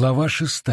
Глава 6.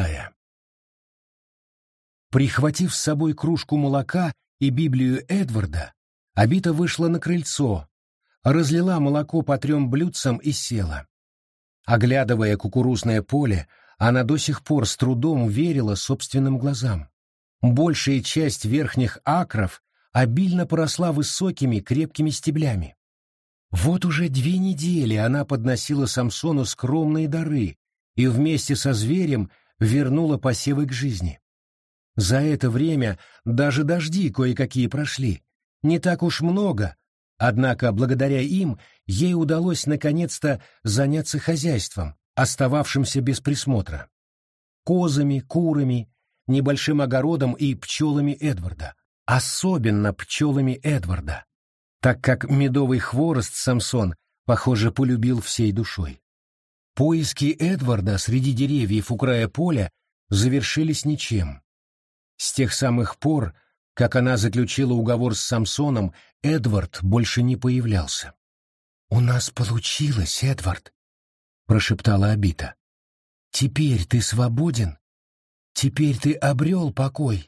Прихватив с собой кружку молока и Библию Эдварда, Абита вышла на крыльцо, разлила молоко по 3 блюдцам и села. Оглядывая кукурузное поле, она до сих пор с трудом верила собственным глазам. Большая часть верхних акров обильно поросла высокими крепкими стеблями. Вот уже 2 недели она подносила Самсону скромные дары и вместе со зверем вернула посевы к жизни. За это время даже дожди кое-какие прошли, не так уж много, однако благодаря им ей удалось наконец-то заняться хозяйством, остававшимся без присмотра. Козами, курами, небольшим огородом и пчелами Эдварда. Особенно пчелами Эдварда, так как медовый хворост Самсон, похоже, полюбил всей душой. Поиски Эдварда среди деревьев у края поля завершились ничем. С тех самых пор, как она заключила уговор с Самсоном, Эдвард больше не появлялся. «У нас получилось, Эдвард», — прошептала Абита. «Теперь ты свободен? Теперь ты обрел покой?»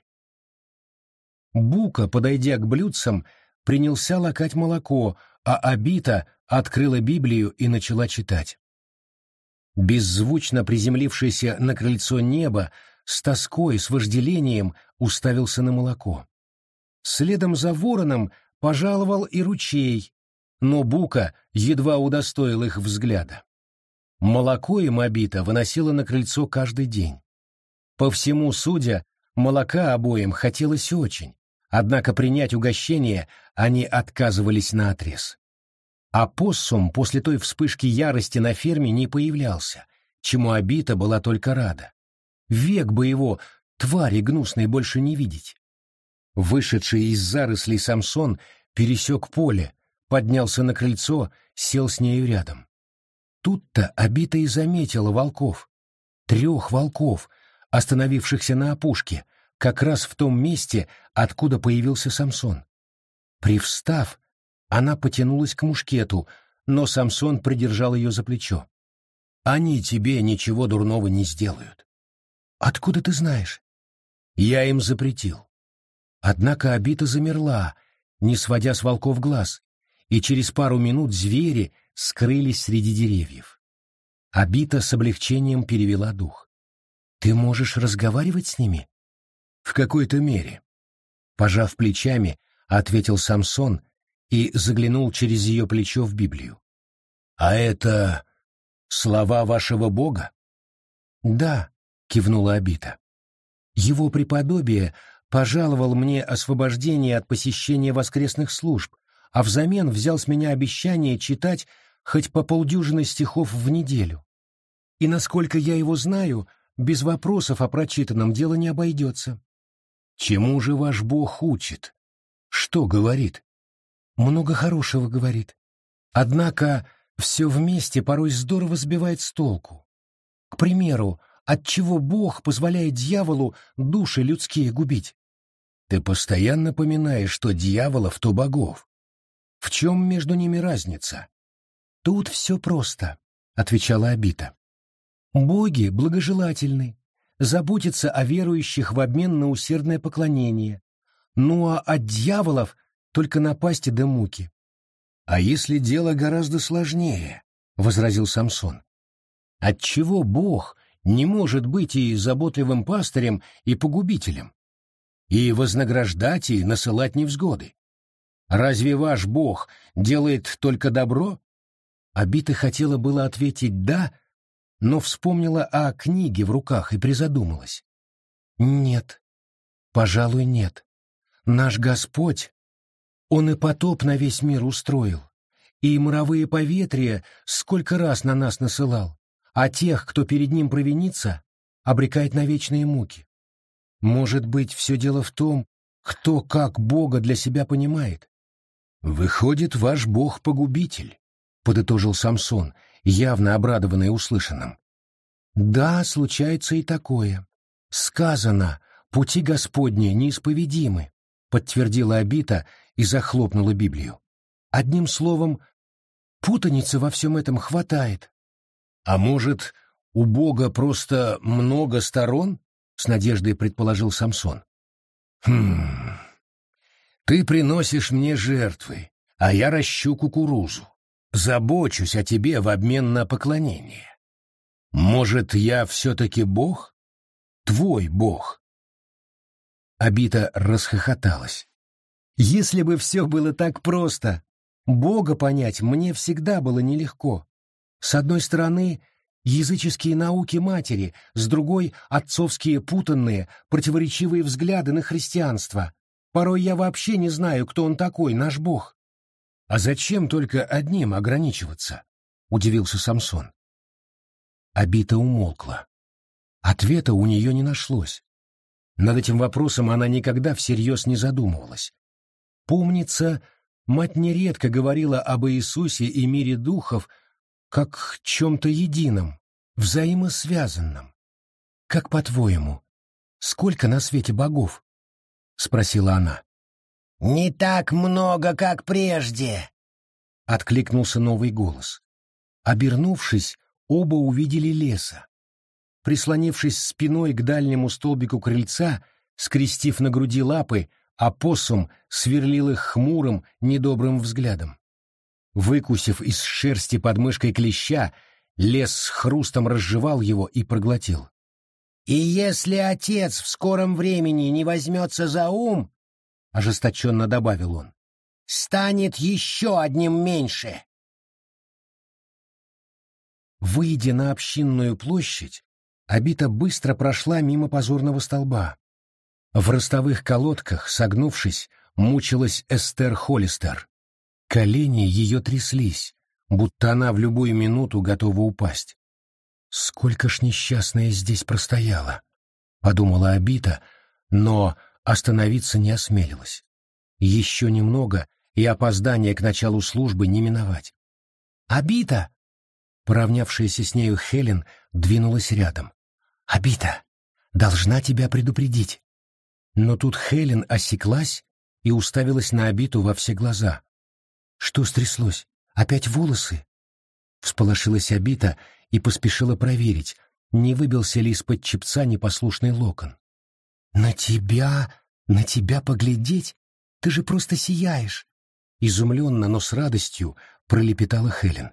Бука, подойдя к блюдцам, принялся лакать молоко, а Абита открыла Библию и начала читать. Беззвучно приземлившееся на крыльцо небо с тоской, с вожделением уставился на молоко. Следом за вороном пожаловал и ручей, но Бука едва удостоил их взгляда. Молоко им Абита выносила на крыльцо каждый день. По всему судя, молока обоим хотелось очень, однако принять угощение они отказывались наотрез. А Поссум после той вспышки ярости на ферме не появлялся, чему Абита была только рада. Век бы его, твари гнусной, больше не видеть. Вышедший из зарослей Самсон пересек поле, поднялся на крыльцо, сел с нею рядом. Тут-то Абита и заметила волков. 3 волков, остановившихся на опушке, как раз в том месте, откуда появился Самсон. Привстав, она потянулась к мушкету, но Самсон придержал ее за плечо. «Они тебе ничего дурного не сделают». «Откуда ты знаешь?» «Я им запретил». Однако Абита замерла, не сводя с волков глаз, и через пару минут звери скрылись среди деревьев. Абита с облегчением перевела дух. «Ты можешь разговаривать с ними?» «В какой-то мере», — пожав плечами, ответил Самсон и заглянул через ее плечо в Библию. «А это слова вашего Бога?» «Да», — кивнула Абита. «Его преподобие пожаловал мне освобождение от посещения воскресных служб, а взамен взял с меня обещание читать хоть по 50 стихов в неделю. И, насколько я его знаю, без вопросов о прочитанном дело не обойдется». «Чему же ваш Бог учит? Что говорит?» «Много хорошего говорит. Однако все вместе порой здорово сбивает с толку. К примеру, отчего Бог позволяет дьяволу души людские губить?» «Ты постоянно поминаешь, что дьяволов, то богов. В чем между ними разница?» «Тут все просто», — отвечала Абита. «Боги благожелательны, заботятся о верующих в обмен на усердное поклонение, ну а от дьяволов только напасти да муки». «А если дело гораздо сложнее?» — возразил Самсон. «Отчего Бог не может быть и заботливым пастырем, и погубителем, и вознаграждать, и насылать невзгоды? Разве ваш Бог делает только добро?» Абита хотела было ответить «да», но вспомнила о книге в руках и призадумалась. «Нет, пожалуй, нет. Наш Господь, Он и потоп на весь мир устроил, и моровые поветрия сколько раз на нас насылал, а тех, кто перед Ним провинится, обрекает на вечные муки. Может быть, все дело в том, кто как Бога для себя понимает?» «Выходит, ваш Бог погубитель», — подытожил Самсон, явно обрадованный услышанным. «Да, случается и такое. Сказано, пути Господни неисповедимы», — подтвердила Абита и захлопнула Библию. «Одним словом, путаницы во всем этом хватает». «А может, у Бога просто много сторон? С надеждой предположил Самсон. Ты приносишь мне жертвы, а я ращу кукурузу. Забочусь о тебе в обмен на поклонение. Может, я все-таки Бог? Твой Бог? Абита расхохоталась. Если бы все было так просто! Бога понять мне всегда было нелегко. С одной стороны, языческие науки матери, с другой — отцовские путанные, противоречивые взгляды на христианство. Порой я вообще не знаю, кто он такой, наш Бог. А зачем только одним ограничиваться? — удивился Самсон. Абита умолкла. Ответа у нее не нашлось. Над этим вопросом она никогда всерьез не задумывалась. Помнится, мать нередко говорила об Иисусе и мире духов как чем-то едином, взаимосвязанном. «Как по-твоему, сколько на свете богов?» — спросила она. «Не так много, как прежде», — откликнулся новый голос. Обернувшись, оба увидели леса. Прислонившись спиной к дальнему столбику крыльца, скрестив на груди лапы, опоссум сверлил их хмурым, недобрым взглядом. Выкусив из шерсти под мышкой клеща, лес с хрустом разжевал его и проглотил. «И если отец в скором времени не возьмется за ум, — ожесточенно добавил он, — станет еще одним меньше». Выйдя на общинную площадь, Абита быстро прошла мимо позорного столба. В ростовых колодках, согнувшись, мучилась Эстер Холлистер. Колени ее тряслись, будто она в любую минуту готова упасть. «Сколько ж несчастная здесь простояла!» — подумала Абита, но остановиться не осмелилась. Еще немного, и опоздание к началу службы не миновать. «Абита!» — поравнявшаяся с нею Хелен двинулась рядом. «Абита, должна тебя предупредить». Но тут Хелен осеклась и уставилась на Абиту во все глаза. «Что стряслось? Опять волосы?» Всполошилась Абита и поспешила проверить, не выбился ли из-под чепца непослушный локон. На тебя поглядеть? Ты же просто сияешь!» Изумленно, но с радостью пролепетала Хелен.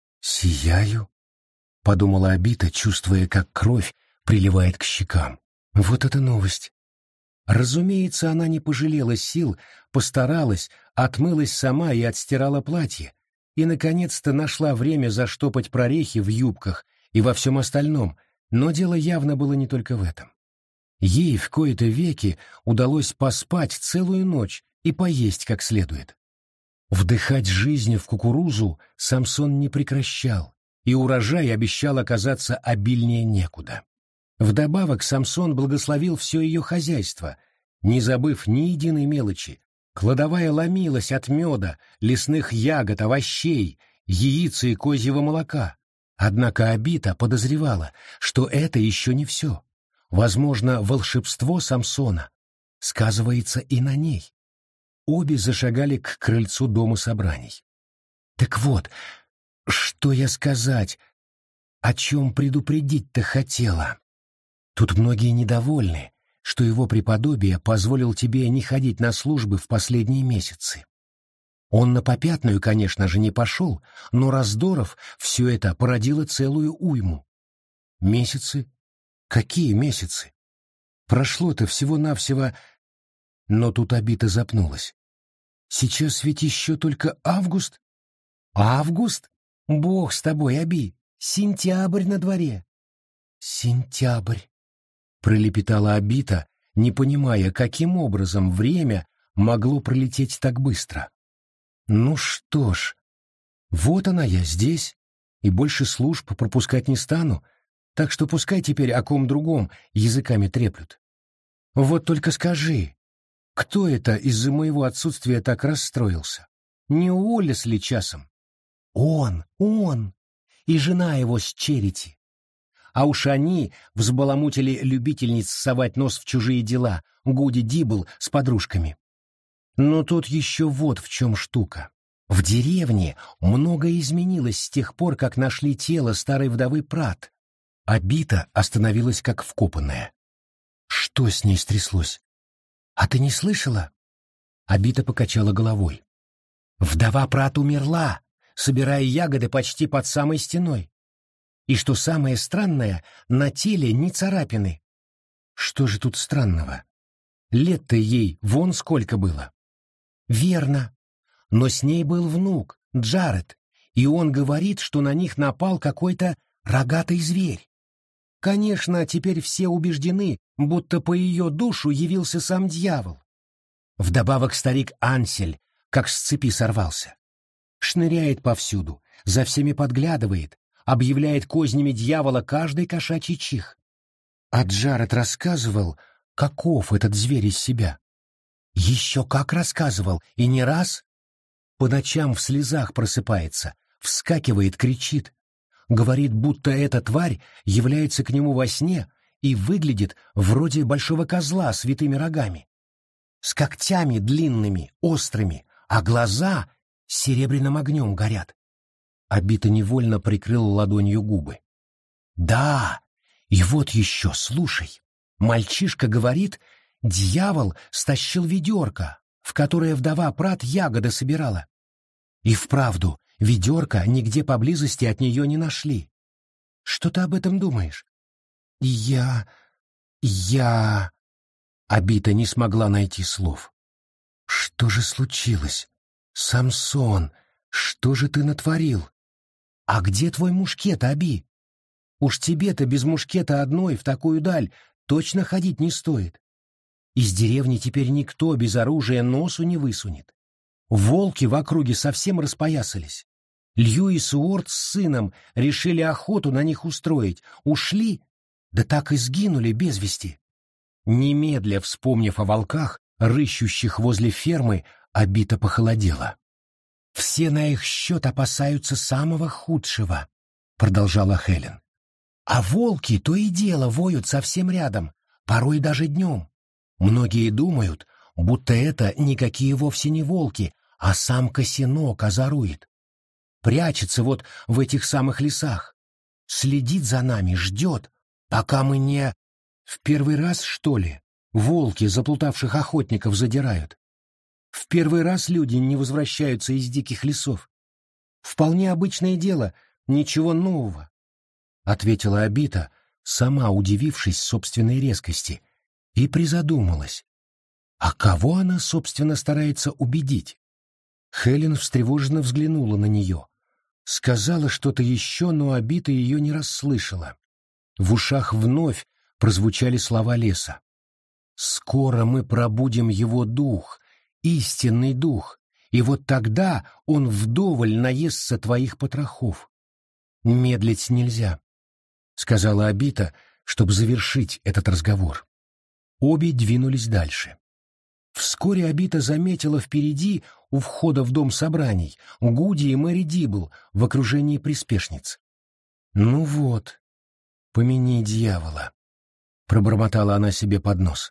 «Сияю?» — подумала Абита, чувствуя, как кровь приливает к щекам. «Вот это новость!» Разумеется, она не пожалела сил, постаралась, отмылась сама и отстирала платье, и, наконец-то, нашла время заштопать прорехи в юбках и во всем остальном, но дело явно было не только в этом. Ей в кои-то веки удалось поспать целую ночь и поесть как следует. Вдыхать жизнь в кукурузу Самсон не прекращал, и урожай обещал оказаться обильнее некуда. Вдобавок Самсон благословил все ее хозяйство, не забыв ни единой мелочи. Кладовая ломилась от меда, лесных ягод, овощей, яиц и козьего молока. Однако Абита подозревала, что это еще не все. Возможно, волшебство Самсона сказывается и на ней. Обе зашагали к крыльцу дома собраний. «Так вот, что я сказать, о чем предупредить-то хотела? Тут многие недовольны, что его преподобие позволил тебе не ходить на службы в последние месяцы. Он на попятную, конечно же, не пошел, но раздоров все это породило целую уйму. Месяцы? Какие месяцы? Прошло-то всего-навсего...» Но тут Абита запнулась. «Сейчас ведь еще только август». «Август? Бог с тобой, Аби! Сентябрь на дворе!» «Сентябрь!» — пролепетала Абита, не понимая, каким образом время могло пролететь так быстро. «Ну что ж, вот она я здесь, и больше служб пропускать не стану, так что пускай теперь о ком другом языками треплют. Вот только скажи, кто это из-за моего отсутствия так расстроился? Не Уоллес ли часом?» Он, и жена его с Черити. А уж они взбаламутили любительниц совать нос в чужие дела, Гуди Дибл с подружками. Но тут еще вот в чем штука. В деревне многое изменилось с тех пор, как нашли тело старой вдовы Прат. Абита остановилась как вкопанная. Что с ней стряслось? А ты не слышала? Абита покачала головой. Вдова Прат умерла, собирая ягоды почти под самой стеной. И что самое странное, на теле ни царапины. Что же тут странного? Лет-то ей вон сколько было. Верно. Но с ней был внук, Джаред, и он говорит, что на них напал какой-то рогатый зверь. Конечно, теперь все убеждены, будто по ее душу явился сам дьявол. Вдобавок старик Ансель как с цепи сорвался. Шныряет повсюду, за всеми подглядывает, объявляет кознями дьявола каждый кошачий чих. А Джаред рассказывал, каков этот зверь из себя. Еще как рассказывал, и не раз. По ночам в слезах просыпается, вскакивает, кричит. Говорит, будто эта тварь является к нему во сне и выглядит вроде большого козла с витыми рогами. С когтями длинными, острыми, а глаза серебряным огнем горят. Абита невольно прикрыл ладонью губы. Да, и вот еще, слушай. Мальчишка говорит, дьявол стащил ведерко, в которое вдова Прат ягоды собирала. И вправду, ведерко нигде поблизости от нее не нашли. Что ты об этом думаешь? Я... Абита не смогла найти слов. Что же случилось? Самсон, что же ты натворил? А где твой мушкет, Аби? Уж тебе-то без мушкета одной в такую даль точно ходить не стоит. Из деревни теперь никто без оружия носу не высунет. Волки в округе совсем распоясались. Льюис Уорд с сыном решили охоту на них устроить. Ушли, да так и сгинули без вести. Немедля вспомнив о волках, рыщущих возле фермы, Абита похолодела. «Все на их счет опасаются самого худшего», — продолжала Хелен. «А волки то и дело воют совсем рядом, порой даже днем. Многие думают, будто это никакие вовсе не волки, а сам Косинок озорует. Прячется вот в этих самых лесах, следит за нами, ждет, пока мы не... В первый раз, что ли, волки заплутавших охотников задирают? В первый раз люди не возвращаются из диких лесов. Вполне обычное дело, ничего нового», — ответила Абита, сама удивившись собственной резкости, и призадумалась. А кого она, собственно, старается убедить? Хелен встревоженно взглянула на нее. Сказала что-то еще, но Абита ее не расслышала. В ушах вновь прозвучали слова леса. «Скоро мы пробудим его дух, истинный дух, и вот тогда он вдоволь наестся твоих потрохов. Медлить нельзя», — сказала Абита, чтобы завершить этот разговор. Обе двинулись дальше. Вскоре Абита заметила впереди, у входа в дом собраний, Гуди и Мэри Дибл в окружении приспешниц. «Ну вот, помяни дьявола», — пробормотала она себе под нос.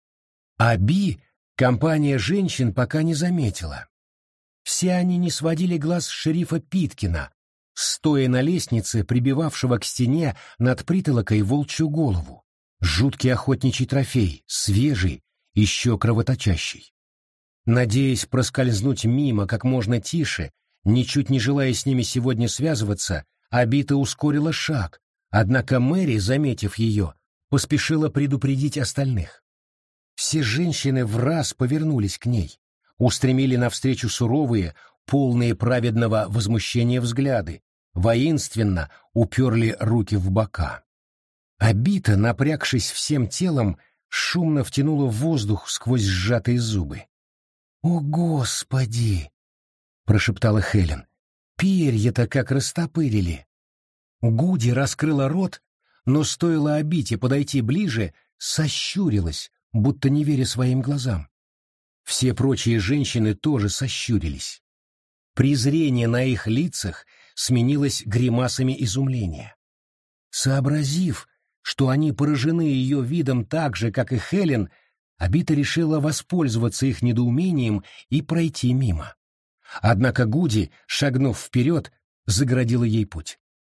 Аби компания женщин пока не заметила. Все они не сводили глаз с шерифа Питкина, стоя на лестнице, прибивавшего к стене над притолокой волчью голову. Жуткий охотничий трофей, свежий, еще кровоточащий. Надеясь проскользнуть мимо как можно тише, ничуть не желая с ними сегодня связываться, Абита ускорила шаг, однако Мэри, заметив ее, поспешила предупредить остальных. Все женщины враз повернулись к ней, устремили навстречу суровые, полные праведного возмущения взгляды, воинственно уперли руки в бока. Абита, напрягшись всем телом, шумно втянула воздух сквозь сжатые зубы. «О, Господи!» — прошептала Хелен. «Перья-то как растопырили!» Гуди раскрыла рот, но стоило Абите подойти ближе, сощурилась, будто не веря своим глазам. Все прочие женщины тоже сощурились. Презрение на их лицах сменилось гримасами изумления. Сообразив, что они поражены ее видом так же, как и Хелен, Абита решила воспользоваться их недоумением и пройти мимо. Однако Гуди, шагнув вперед, загородила ей путь.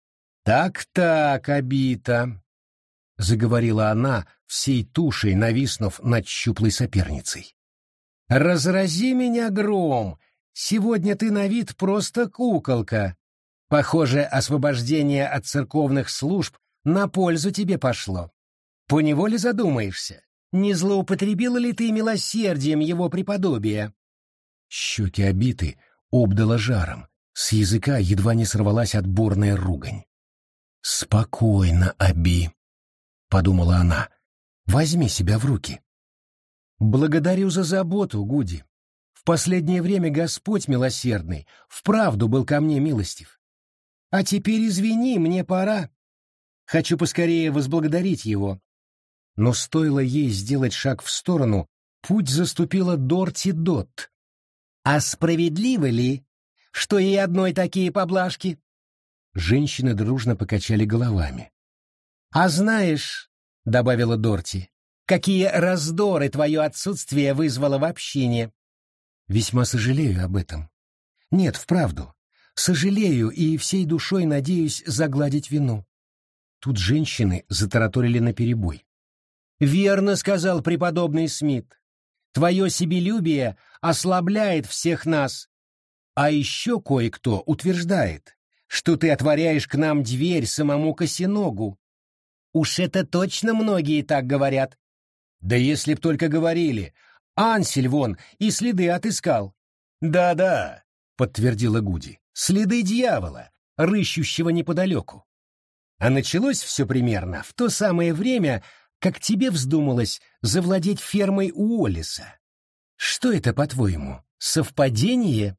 «Так-так, Абита», — заговорила она, всей тушей нависнув над щуплой соперницей. «Разрази меня гром, сегодня ты на вид просто куколка. Похоже, освобождение от церковных служб на пользу тебе пошло. Поневоле задумаешься, не злоупотребила ли ты милосердием его преподобия?» Щеки Абиты обдало жаром, с языка едва не сорвалась отборная ругань. «Спокойно, Аби», — подумала она, — «возьми себя в руки». «Благодарю за заботу, Гуди. В последнее время Господь милосердный вправду был ко мне милостив. А теперь извини, мне пора. Хочу поскорее возблагодарить его». Но стоило ей сделать шаг в сторону, путь заступила Дорти Дотт. «А справедливо ли, что и одной такие поблажки?» Женщины дружно покачали головами. «А знаешь, — добавила Дорти, — какие раздоры твое отсутствие вызвало в общине?» «Весьма сожалею об этом. Нет, вправду, сожалею и всей душой надеюсь загладить вину». Тут женщины затараторили наперебой. «Верно сказал преподобный Смит. Твое себелюбие ослабляет всех нас. А еще кое-кто утверждает, что ты отворяешь к нам дверь самому Косиногу. Уж это точно многие так говорят. Да если б только говорили. Ансель вон и следы отыскал». «Да-да», — подтвердила Гуди, — «следы дьявола, рыщущего неподалеку. А началось все примерно в то самое время, как тебе вздумалось завладеть фермой Уоллеса. Что это, по-твоему, совпадение?»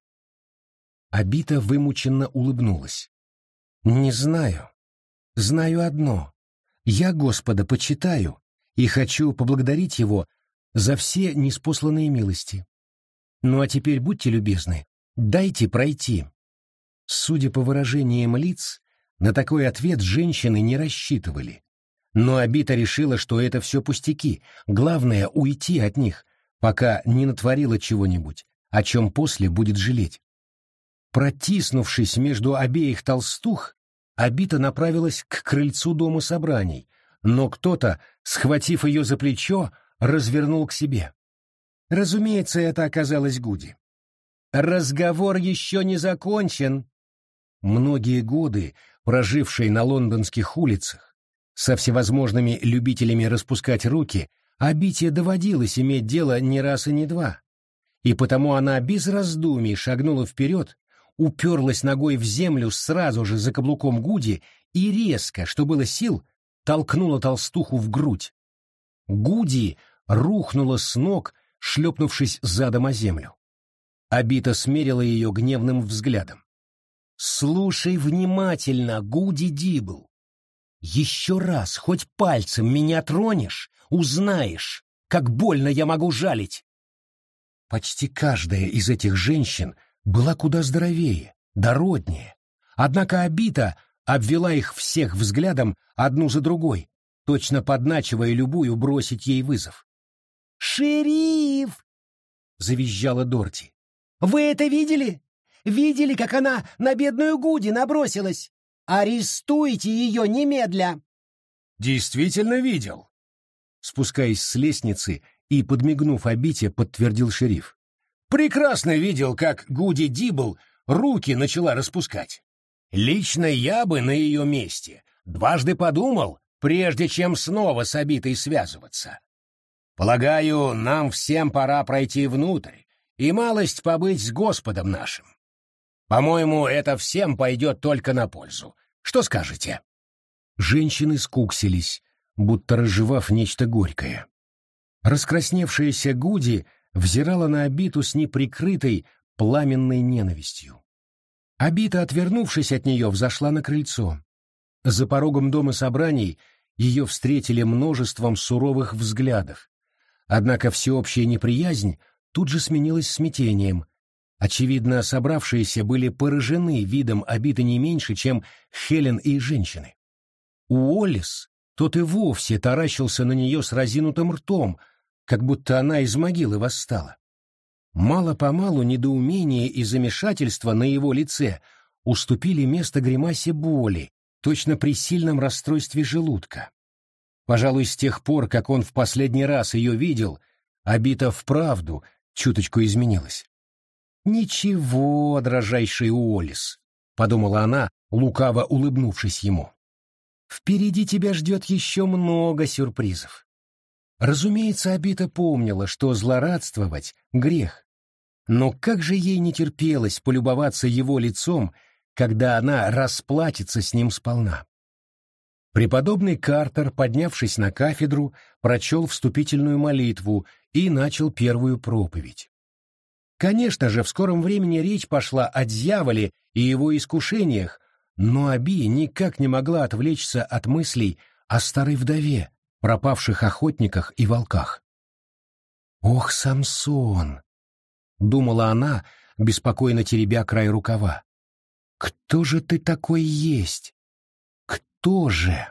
Абита вымученно улыбнулась. «Не знаю. Знаю одно. Я Господа почитаю и хочу поблагодарить Его за все ниспосланные милости. Ну а теперь будьте любезны, дайте пройти». Судя по выражениям лиц, на такой ответ женщины не рассчитывали. Но Абита решила, что это все пустяки, главное — уйти от них, пока не натворила чего-нибудь, о чем после будет жалеть. Протиснувшись между обеих толстух, Абита направилась к крыльцу дома собраний, но кто-то, схватив ее за плечо, развернул к себе. Разумеется, это оказалось Гуди. «Разговор еще не закончен». Многие годы, прожившие на лондонских улицах, со всевозможными любителями распускать руки, Абите доводилось иметь дело не раз и не два. И потому она без раздумий шагнула вперед, уперлась ногой в землю сразу же за каблуком Гуди и резко, что было сил, толкнула толстуху в грудь. Гуди рухнула с ног, шлепнувшись задом о землю. Абита смерила ее гневным взглядом. «Слушай внимательно, Гуди Дибл. Еще раз хоть пальцем меня тронешь, узнаешь, как больно я могу жалить». Почти каждая из этих женщин была куда здоровее, дороднее. Однако Абита обвела их всех взглядом одну за другой, точно подначивая любую бросить ей вызов. «Шериф!» — завизжала Дорти. «Вы это видели? Видели, как она на бедную Гуди набросилась? Арестуйте ее немедля!» «Действительно видел», — спускаясь с лестницы и, подмигнув Абите, подтвердил шериф. «Прекрасно видел, как Гуди Дибл руки начала распускать. Лично я бы на ее месте дважды подумал, прежде чем снова с Абитой связываться. Полагаю, нам всем пора пройти внутрь и малость побыть с Господом нашим. По-моему, это всем пойдет только на пользу. Что скажете?» Женщины скуксились, будто разжевав нечто горькое. Раскрасневшаяся Гуди взирала на Абиту с неприкрытой, пламенной ненавистью. Абита, отвернувшись от нее, взошла на крыльцо. За порогом дома собраний ее встретили множеством суровых взглядов. Однако всеобщая неприязнь тут же сменилась смятением. Очевидно, собравшиеся были поражены видом Абиты не меньше, чем Хелен и женщины. Уоллес, тот и вовсе таращился на нее с разинутым ртом, как будто она из могилы восстала. Мало-помалу недоумение и замешательство на его лице уступили место гримасе боли, точно при сильном расстройстве желудка. Пожалуй, с тех пор, как он в последний раз ее видел, Абита вправду чуточку изменилась. «Ничего, дрожайший Уоллес», — подумала она, лукаво улыбнувшись ему. «Впереди тебя ждет еще много сюрпризов». Разумеется, Абита помнила, что злорадствовать — грех. Но как же ей не терпелось полюбоваться его лицом, когда она расплатится с ним сполна. Преподобный Картер, поднявшись на кафедру, прочел вступительную молитву и начал первую проповедь. Конечно же, в скором времени речь пошла о дьяволе и его искушениях, но Аби никак не могла отвлечься от мыслей о старой вдове, пропавших охотниках и волках. «Ох, Самсон!» — думала она, беспокойно теребя край рукава. «Кто же ты такой есть? Кто же?»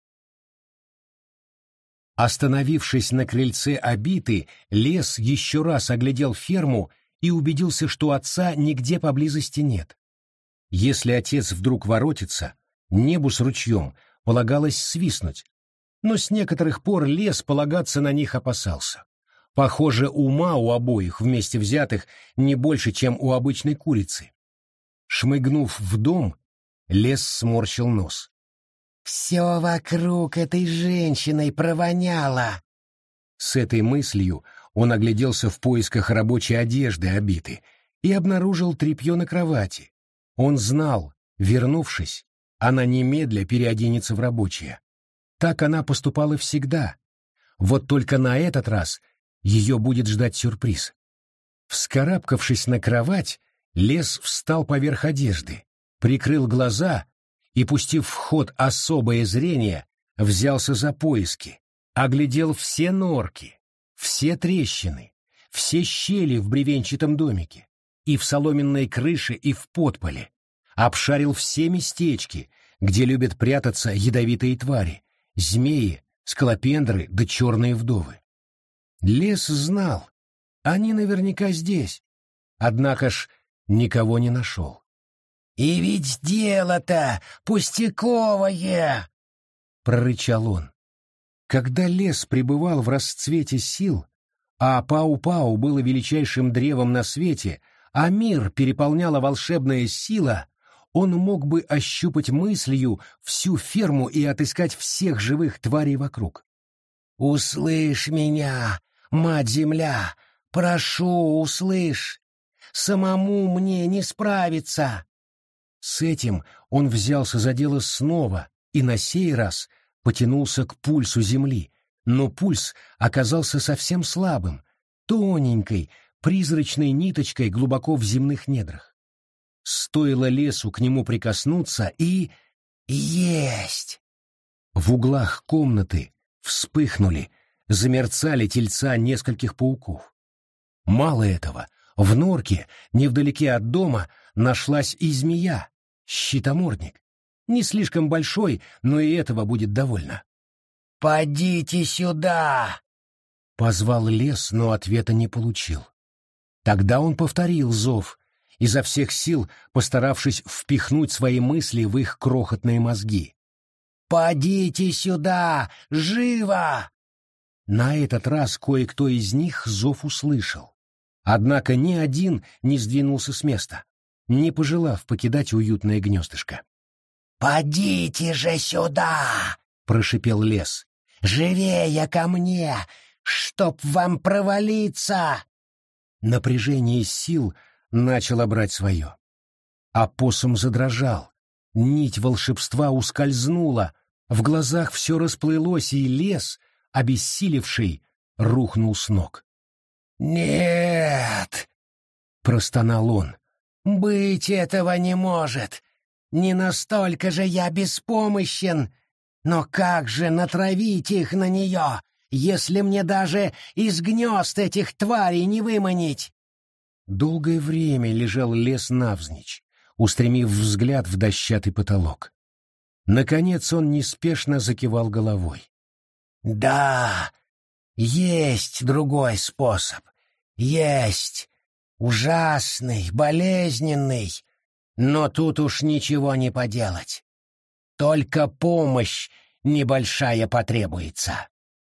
Остановившись на крыльце Абиты, Лес еще раз оглядел ферму и убедился, что отца нигде поблизости нет. Если отец вдруг воротится, небу с ручьем полагалось свистнуть, но с некоторых пор Лес полагаться на них опасался. Похоже, ума у обоих вместе взятых не больше, чем у обычной курицы. Шмыгнув в дом, Лес сморщил нос. «Все вокруг этой женщиной провоняло!» С этой мыслью он огляделся в поисках рабочей одежды Абиты и обнаружил тряпье на кровати. Он знал, вернувшись, она немедля переоденется в рабочее. Так она поступала всегда. Вот только на этот раз ее будет ждать сюрприз. Вскарабкавшись на кровать, Лес встал поверх одежды, прикрыл глаза и, пустив в ход особое зрение, взялся за поиски, оглядел все норки, все трещины, все щели в бревенчатом домике, и в соломенной крыше, и в подполе, обшарил все местечки, где любят прятаться ядовитые твари, змеи, скалопендры да черные вдовы. Лес знал, они наверняка здесь, однако ж никого не нашел. «И ведь дело-то пустяковое!» — прорычал он. Когда лес пребывал в расцвете сил, а Пау-Пау было величайшим древом на свете, а мир переполняла волшебная сила, он мог бы ощупать мыслью всю ферму и отыскать всех живых тварей вокруг. «Услышь меня, Мать-Земля, прошу, услышь! Самому мне не справиться!» С этим он взялся за дело снова и на сей раз потянулся к пульсу земли, но пульс оказался совсем слабым, тоненькой, призрачной ниточкой глубоко в земных недрах. Стоило лесу к нему прикоснуться и... Есть! В углах комнаты вспыхнули, замерцали тельца нескольких пауков. Мало этого, в норке, невдалеке от дома, нашлась и змея, щитомордник. Не слишком большой, но и этого будет довольно. «Подите сюда!» — позвал лес, но ответа не получил. Тогда он повторил зов, изо всех сил постаравшись впихнуть свои мысли в их крохотные мозги. «Подите сюда! Живо!» На этот раз кое-кто из них зов услышал. Однако ни один не сдвинулся с места, не пожелав покидать уютное гнездышко. «Подите же сюда!» — прошипел лес. «Живее ко мне, чтоб вам провалиться!» Напряжение сил начало брать свое. Опоссум задрожал, нить волшебства ускользнула, в глазах все расплылось, и лес, обессилевший, рухнул с ног. «Нет!» — простонал он. «Быть этого не может! Не настолько же я беспомощен! Но как же натравить их на нее, если мне даже из гнезд этих тварей не выманить?» Долгое время лежал лес навзничь, устремив взгляд в дощатый потолок. Наконец он неспешно закивал головой. «Да, есть другой способ. Есть. Ужасный, болезненный. Но тут уж ничего не поделать. только помощь небольшая потребуется.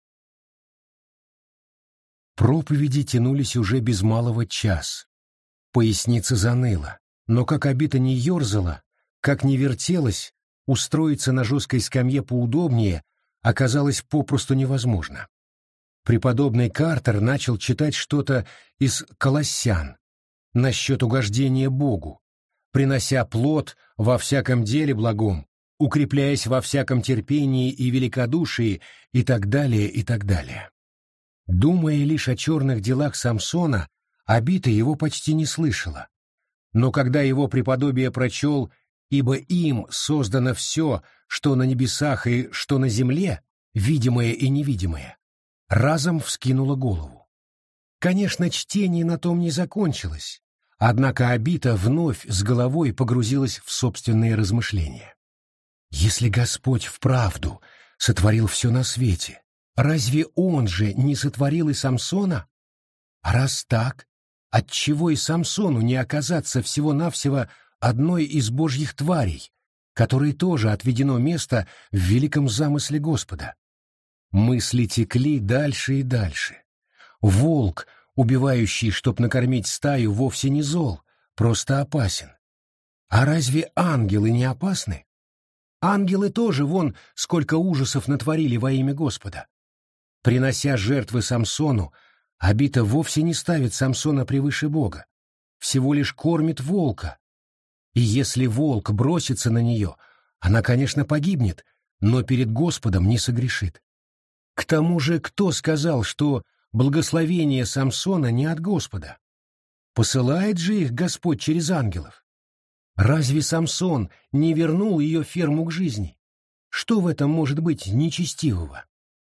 Проповеди тянулись уже без малого час. Поясница заныла, но как обита не ерзала, как не вертелась, устроиться на жесткой скамье поудобнее оказалось попросту невозможно. Преподобный Картер начал читать что-то из Колоссян насчет угождения Богу, принося плод во всяком деле благом, укрепляясь во всяком терпении и великодушии и так далее, и так далее. Думая лишь о черных делах Самсона, обита его почти не слышала. Но когда его преподобие прочел «Ибо им создано все, что на небесах и что на земле, видимое и невидимое», разом вскинула голову. Конечно, чтение на том не закончилось, однако обита вновь с головой погрузилась в собственные размышления. Если Господь вправду сотворил все на свете, разве Он же не сотворил и Самсона? А раз так, отчего и Самсону не оказаться всего-навсего одной из божьих тварей, которой тоже отведено место в великом замысле Господа? Мысли текли дальше и дальше. Волк, убивающий, чтоб накормить стаю, вовсе не зол, просто опасен. А разве ангелы не опасны? Ангелы тоже вон сколько ужасов натворили во имя Господа. Принося жертвы Самсону, обита вовсе не ставит Самсона превыше Бога, всего лишь кормит волка. И если волк бросится на нее, она, конечно, погибнет, но перед Господом не согрешит. К тому же, кто сказал, что благословение Самсона не от Господа? Посылает же их Господь через ангелов. Разве Самсон не вернул ее ферму к жизни? Что в этом может быть нечестивого?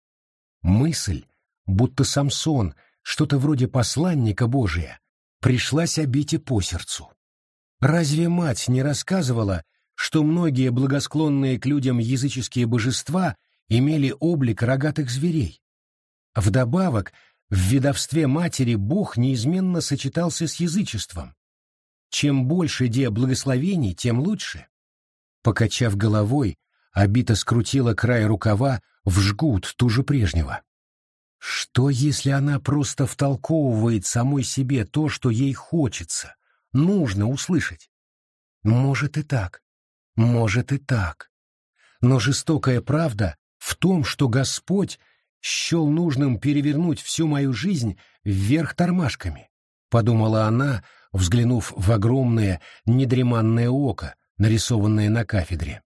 Мысль, будто Самсон что-то вроде посланника Божия, пришлась обите по сердцу. Разве мать не рассказывала, что многие благосклонные к людям языческие божества имели облик рогатых зверей? Вдобавок, в ведовстве матери Бог неизменно сочетался с язычеством. Чем больше де благословений, тем лучше. Покачав головой, обита скрутила край рукава в жгут туже прежнего. Что, если она просто втолковывает самой себе то, что ей хочется, нужно услышать? Может и так, может и так. Но жестокая правда в том, что Господь счел нужным перевернуть всю мою жизнь вверх тормашками, подумала она, взглянув в огромное недреманное око, нарисованное на кафедре.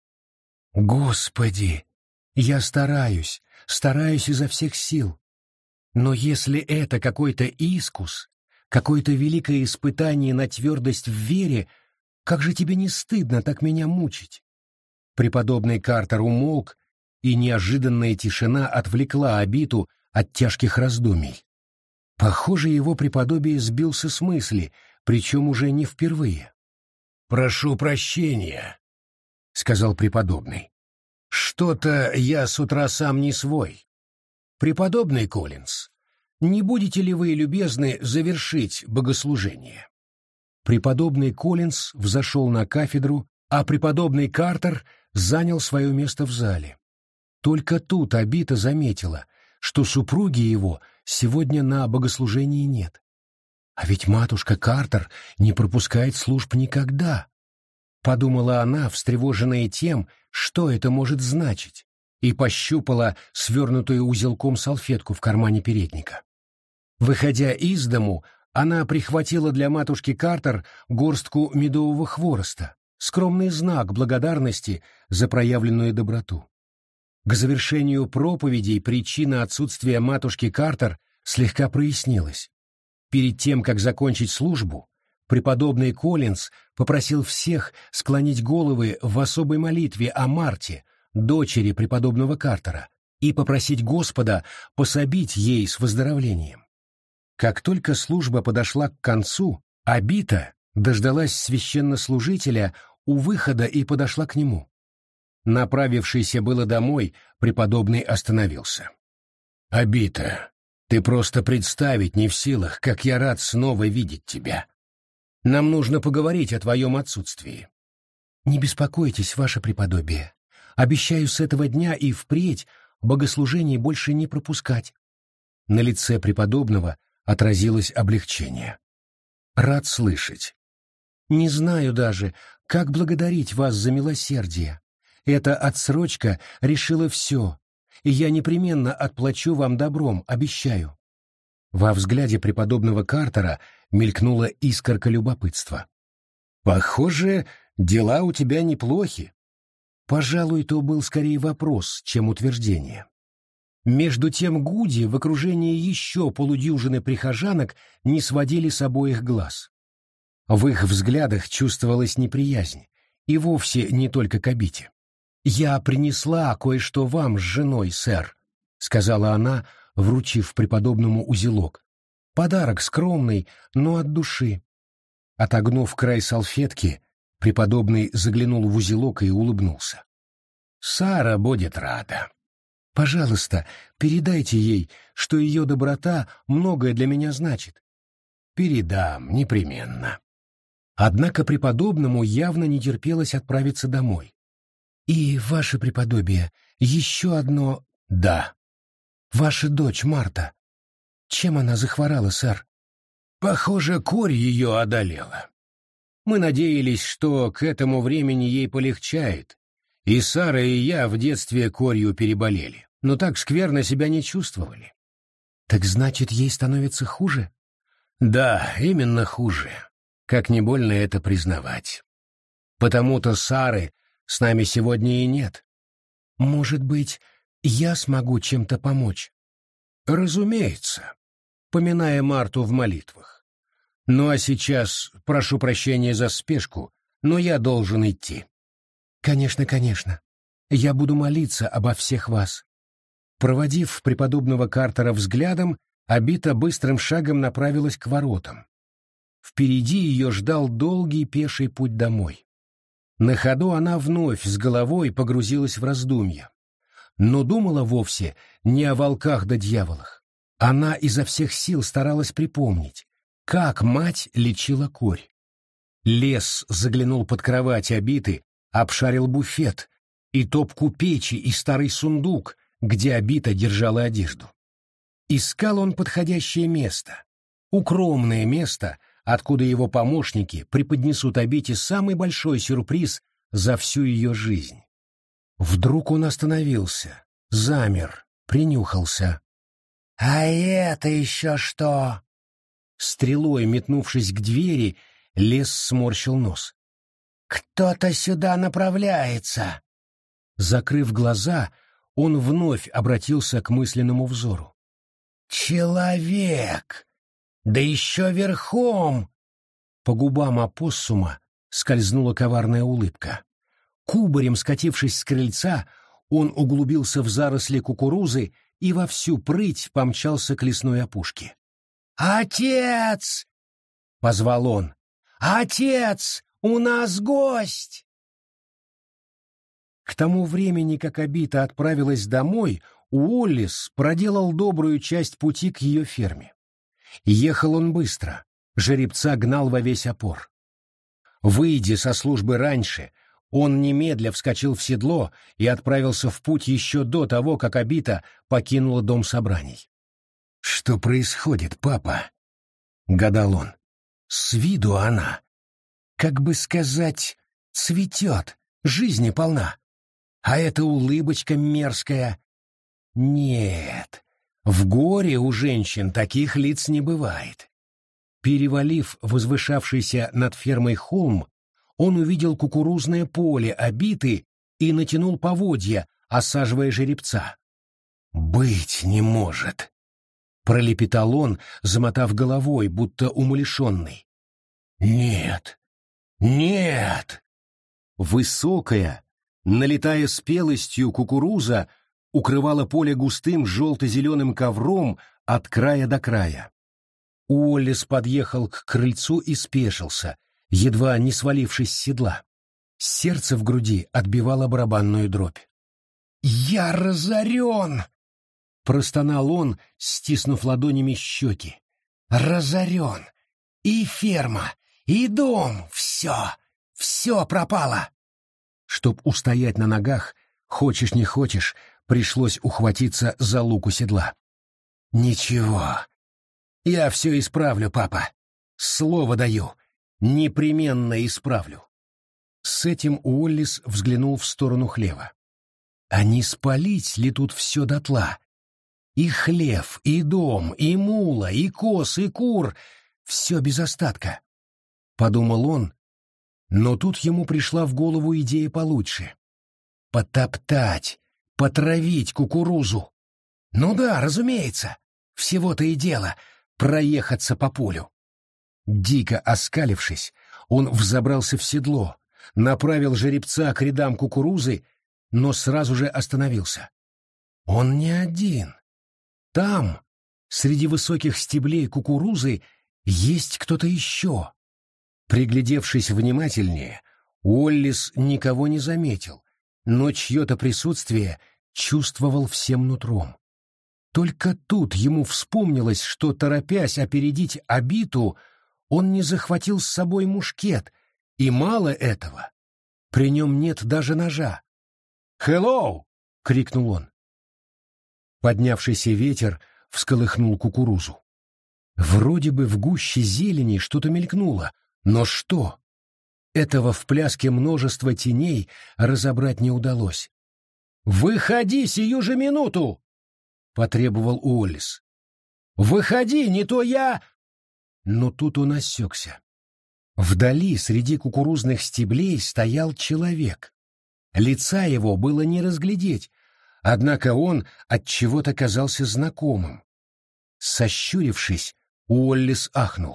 Господи, я стараюсь изо всех сил. Но если это какой-то искус, какое-то великое испытание на твердость в вере, как же тебе не стыдно так меня мучить? Преподобный Картер умолк, и неожиданная тишина отвлекла обиту от тяжких раздумий. Похоже, его преподобие сбился с мысли, причем уже не впервые. «Прошу прощения», — сказал преподобный. «Что-то я с утра сам не свой. Преподобный Коллинз, не будете ли вы любезны завершить богослужение?» Преподобный Коллинз взошел на кафедру, а преподобный Картер занял свое место в зале. Только тут обита заметила, что супруги его сегодня на богослужении нет. А ведь матушка Картер не пропускает служб никогда. Подумала она, встревоженная тем, что это может значить, и пощупала свернутую узелком салфетку в кармане передника. Выходя из дому, она прихватила для матушки Картер горстку медового хвороста, скромный знак благодарности за проявленную доброту. К завершению проповедей причина отсутствия матушки Картер слегка прояснилась. Перед тем, как закончить службу, преподобный Коллинз попросил всех склонить головы в особой молитве о Марте, дочери преподобного Картера, и попросить Господа пособить ей с выздоровлением. Как только служба подошла к концу, обита дождалась священнослужителя у выхода и подошла к нему. Направившийся было домой, преподобный остановился. «Обита, ты просто представить не в силах, как я рад снова видеть тебя. Нам нужно поговорить о твоем отсутствии». «Не беспокойтесь, ваше преподобие. Обещаю с этого дня и впредь богослужений больше не пропускать». На лице преподобного отразилось облегчение. «Рад слышать. Не знаю даже, как благодарить вас за милосердие. Эта отсрочка решила все, и я непременно отплачу вам добром, обещаю». Во взгляде преподобного Картера мелькнула искорка любопытства. «Похоже, дела у тебя неплохи». Пожалуй, то был скорее вопрос, чем утверждение. Между тем Гуди в окружении еще полудюжины прихожанок не сводили с обоих глаз. В их взглядах чувствовалась неприязнь, и вовсе не только к обите. «Я принесла кое-что вам с женой, сэр», — сказала она, вручив преподобному узелок. «Подарок скромный, но от души». Отогнув край салфетки, преподобный заглянул в узелок и улыбнулся. «Сара будет рада. Пожалуйста, передайте ей, что ее доброта многое для меня значит». «Передам, непременно». Однако преподобному явно не терпелось отправиться домой. «И, ваше преподобие, еще одно...» «Да». «Ваша дочь Марта. Чем она захворала, сэр?» «Похоже, корь ее одолела. Мы надеялись, что к этому времени ей полегчает, и Сара, и я в детстве корью переболели, но так скверно себя не чувствовали». «Так значит, ей становится хуже?» «Да, именно хуже, как не больно это признавать. Потому-то Сары с нами сегодня и нет». «Может быть, я смогу чем-то помочь?» «Разумеется, поминая Марту в молитвах. Ну а сейчас прошу прощения за спешку, но я должен идти». «Конечно, конечно. Я буду молиться обо всех вас». Проводив преподобного Картера взглядом, Абита быстрым шагом направилась к воротам. Впереди ее ждал долгий пеший путь домой. На ходу она вновь с головой погрузилась в раздумья. Но думала вовсе не о волках да дьяволах. Она изо всех сил старалась припомнить, как мать лечила корь. Лес заглянул под кровать Абиты, обшарил буфет, и топку печи, и старый сундук, где Абита держала одежду. Искал он подходящее место, укромное место, откуда его помощники преподнесут Абите самый большой сюрприз за всю ее жизнь. Вдруг он остановился, замер, принюхался. «А это еще что?» Стрелой метнувшись к двери, Лес сморщил нос. «Кто-то сюда направляется!» Закрыв глаза, он вновь обратился к мысленному взору. «Человек! Да еще верхом!» По губам опоссума скользнула коварная улыбка. Кубарем скатившись с крыльца, он углубился в заросли кукурузы и во всю прыть помчался к лесной опушке. «Отец!» — позвал он. «Отец! У нас гость!» К тому времени, как Абита отправилась домой, Уоллес проделал добрую часть пути к ее ферме. Ехал он быстро, жеребца гнал во весь опор. Выйдя со службы раньше, он немедля вскочил в седло и отправился в путь еще до того, как Абита покинула дом собраний. «Что происходит, папа?» — гадал он. «С виду она, как бы сказать, цветет, жизни полна. А эта улыбочка мерзкая. Нет, в горе у женщин таких лиц не бывает». Перевалив возвышавшийся над фермой холм, он увидел кукурузное поле Абиты и натянул поводья, осаживая жеребца. «Быть не может!» — пролепетал он, замотав головой, будто умалишенный. «Нет! Нет!» Высокая, налетая спелостью кукуруза, укрывала поле густым желто-зеленым ковром от края до края. Уоллес подъехал к крыльцу и спешился, едва не свалившись с седла. Сердце в груди отбивало барабанную дробь. «Я разорен!» — простонал он, стиснув ладонями щеки. «Разорен! И ферма, и дом, все пропало!» Чтоб устоять на ногах, Хочешь не хочешь, пришлось ухватиться за луку седла. «Ничего, я все исправлю, папа. Слово даю, непременно исправлю». С этим Уоллес взглянул в сторону хлева. А не спалить ли тут все дотла? И хлев, и дом, и мула, и коз, и кур — все без остатка. Подумал он, но тут ему пришла в голову идея получше. Потоптать, потравить кукурузу. Ну да, разумеется, всего-то и дело — проехаться по полю. Дико оскалившись, он взобрался в седло, направил жеребца к рядам кукурузы, но сразу же остановился. Он не один. Там, среди высоких стеблей кукурузы, есть кто-то еще. Приглядевшись внимательнее, Уоллес никого не заметил, но чье-то присутствие чувствовал всем нутром. Только тут ему вспомнилось, что, торопясь опередить Абиту, он не захватил с собой мушкет, и мало этого, при нем нет даже ножа. «Хеллоу!» — крикнул он. Поднявшийся ветер всколыхнул кукурузу. Вроде бы в гуще зелени что-то мелькнуло, но что? Этого в пляске множества теней разобрать не удалось. «Выходи сию же минуту!» — потребовал Уоллес. «Выходи, не то я...» Но тут он осекся. Вдали, среди кукурузных стеблей, стоял человек. Лица его было не разглядеть, однако он отчего-то казался знакомым. Сощурившись, Уоллес ахнул.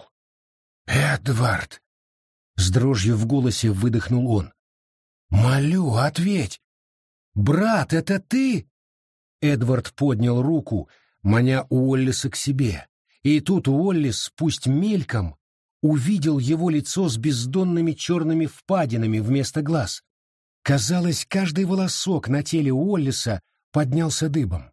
«Эдвард!» — с дрожью в голосе выдохнул он. «Молю, ответь! Брат, это ты?» Эдвард поднял руку, маня Уоллеса к себе, и тут Уоллес, пусть мельком, увидел его лицо с бездонными черными впадинами вместо глаз. Казалось, каждый волосок на теле Уоллеса поднялся дыбом.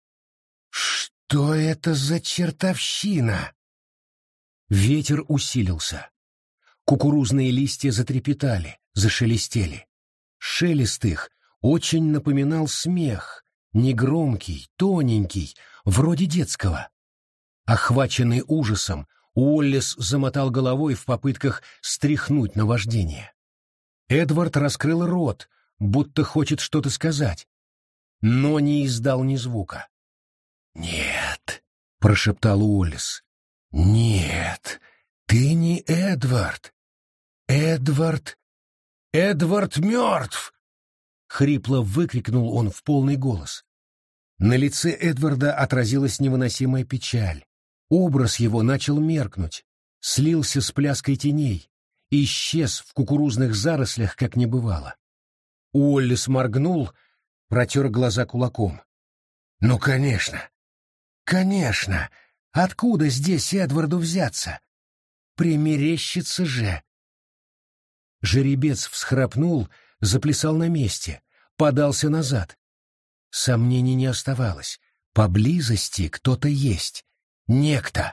«Что это за чертовщина?» Ветер усилился. Кукурузные листья затрепетали, зашелестели. Шелест их очень напоминал смех, негромкий, тоненький, вроде детского. Охваченный ужасом, Уоллес замотал головой в попытках стряхнуть наваждение. Эдвард раскрыл рот, будто хочет что-то сказать, но не издал ни звука. «Нет», — прошептал Уоллес, — «нет, ты не Эдвард. Эдвард мертв!» — хрипло выкрикнул он в полный голос. На лице Эдварда отразилась невыносимая печаль. Образ его начал меркнуть, слился с пляской теней, исчез в кукурузных зарослях, как не бывало. Уоллес моргнул, протер глаза кулаком. «Ну, конечно! Конечно! Откуда здесь Эдварду взяться? Примерещится же!» Жеребец всхрапнул, заплясал на месте, подался назад. Сомнений не оставалось. Поблизости кто-то есть. Некто.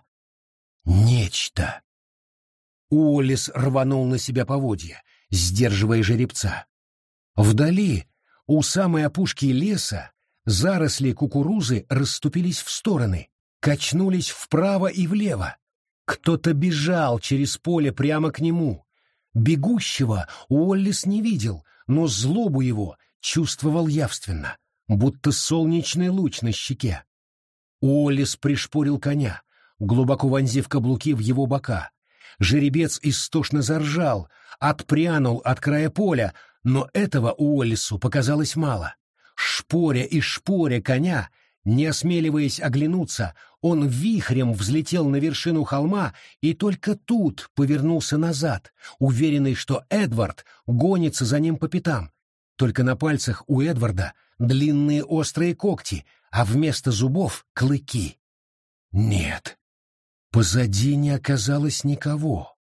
Нечто. Уоллес рванул на себя поводья, сдерживая жеребца. Вдали, у самой опушки леса, заросли кукурузы расступились в стороны, качнулись вправо и влево. Кто-то бежал через поле прямо к нему. Бегущего Уоллес не видел, но злобу его чувствовал явственно, будто солнечный луч на щеке. Уоллес пришпорил коня, глубоко вонзив каблуки в его бока. Жеребец истошно заржал, отпрянул от края поля, но этого Уоллесу показалось мало. Шпоря и шпоря коня, не осмеливаясь оглянуться, он вихрем взлетел на вершину холма и только тут повернулся назад, уверенный, что Эдвард гонится за ним по пятам. Только на пальцах у Эдварда длинные острые когти, а вместо зубов — клыки. Нет, позади не оказалось никого.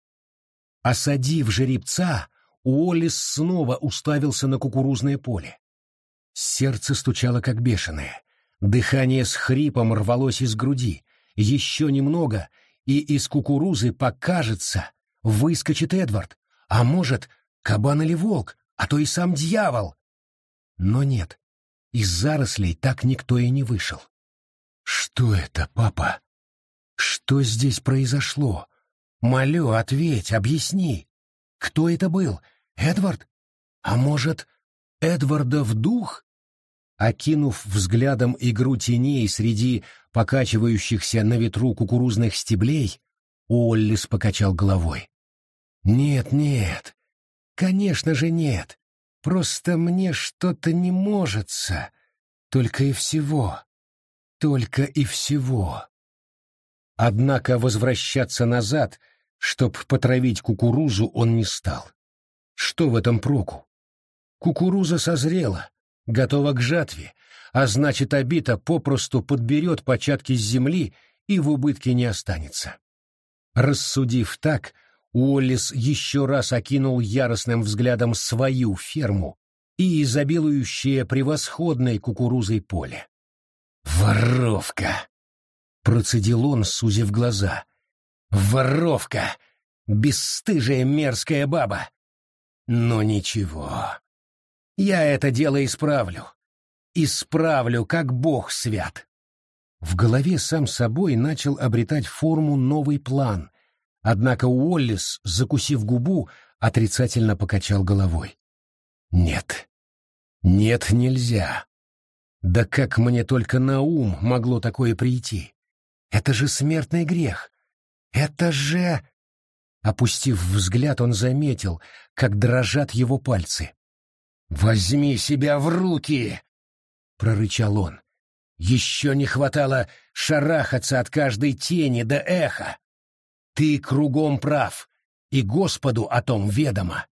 Осадив жеребца, Уоллес снова уставился на кукурузное поле. Сердце стучало как бешеное. Дыхание с хрипом рвалось из груди. Еще немного, и из кукурузы покажется, выскочит Эдвард. А может, кабан или волк, а то и сам дьявол. Но нет, из зарослей так никто и не вышел. «Что это, папа? Что здесь произошло? Молю, ответь, объясни. Кто это был? Эдвард? А может, Эдварда в дух?» Окинув взглядом игру теней среди покачивающихся на ветру кукурузных стеблей, Уоллес покачал головой. «Нет, нет, конечно же нет. Просто мне что-то не можется. Только и всего. Только и всего». Однако возвращаться назад, чтоб потравить кукурузу, он не стал. Что в этом проку? Кукуруза созрела, готова к жатве, а значит, Абита попросту подберет початки с земли и в убытке не останется. Рассудив так, Уоллес еще раз окинул яростным взглядом свою ферму и изобилующее превосходной кукурузой поле. «Воровка!» — процедил он, сузив глаза. «Воровка! Бесстыжая мерзкая баба! Но ничего, я это дело исправлю. Исправлю, как Бог свят!» В голове сам собой начал обретать форму новый план, однако Уоллес, закусив губу, отрицательно покачал головой. «Нет, нет, нельзя. Да как мне только на ум могло такое прийти? Это же смертный грех. Это же...» Опустив взгляд, он заметил, как дрожат его пальцы. «Возьми себя в руки!» — прорычал он. «Еще не хватало шарахаться от каждой тени до эха. Ты кругом прав, и Господу о том ведомо».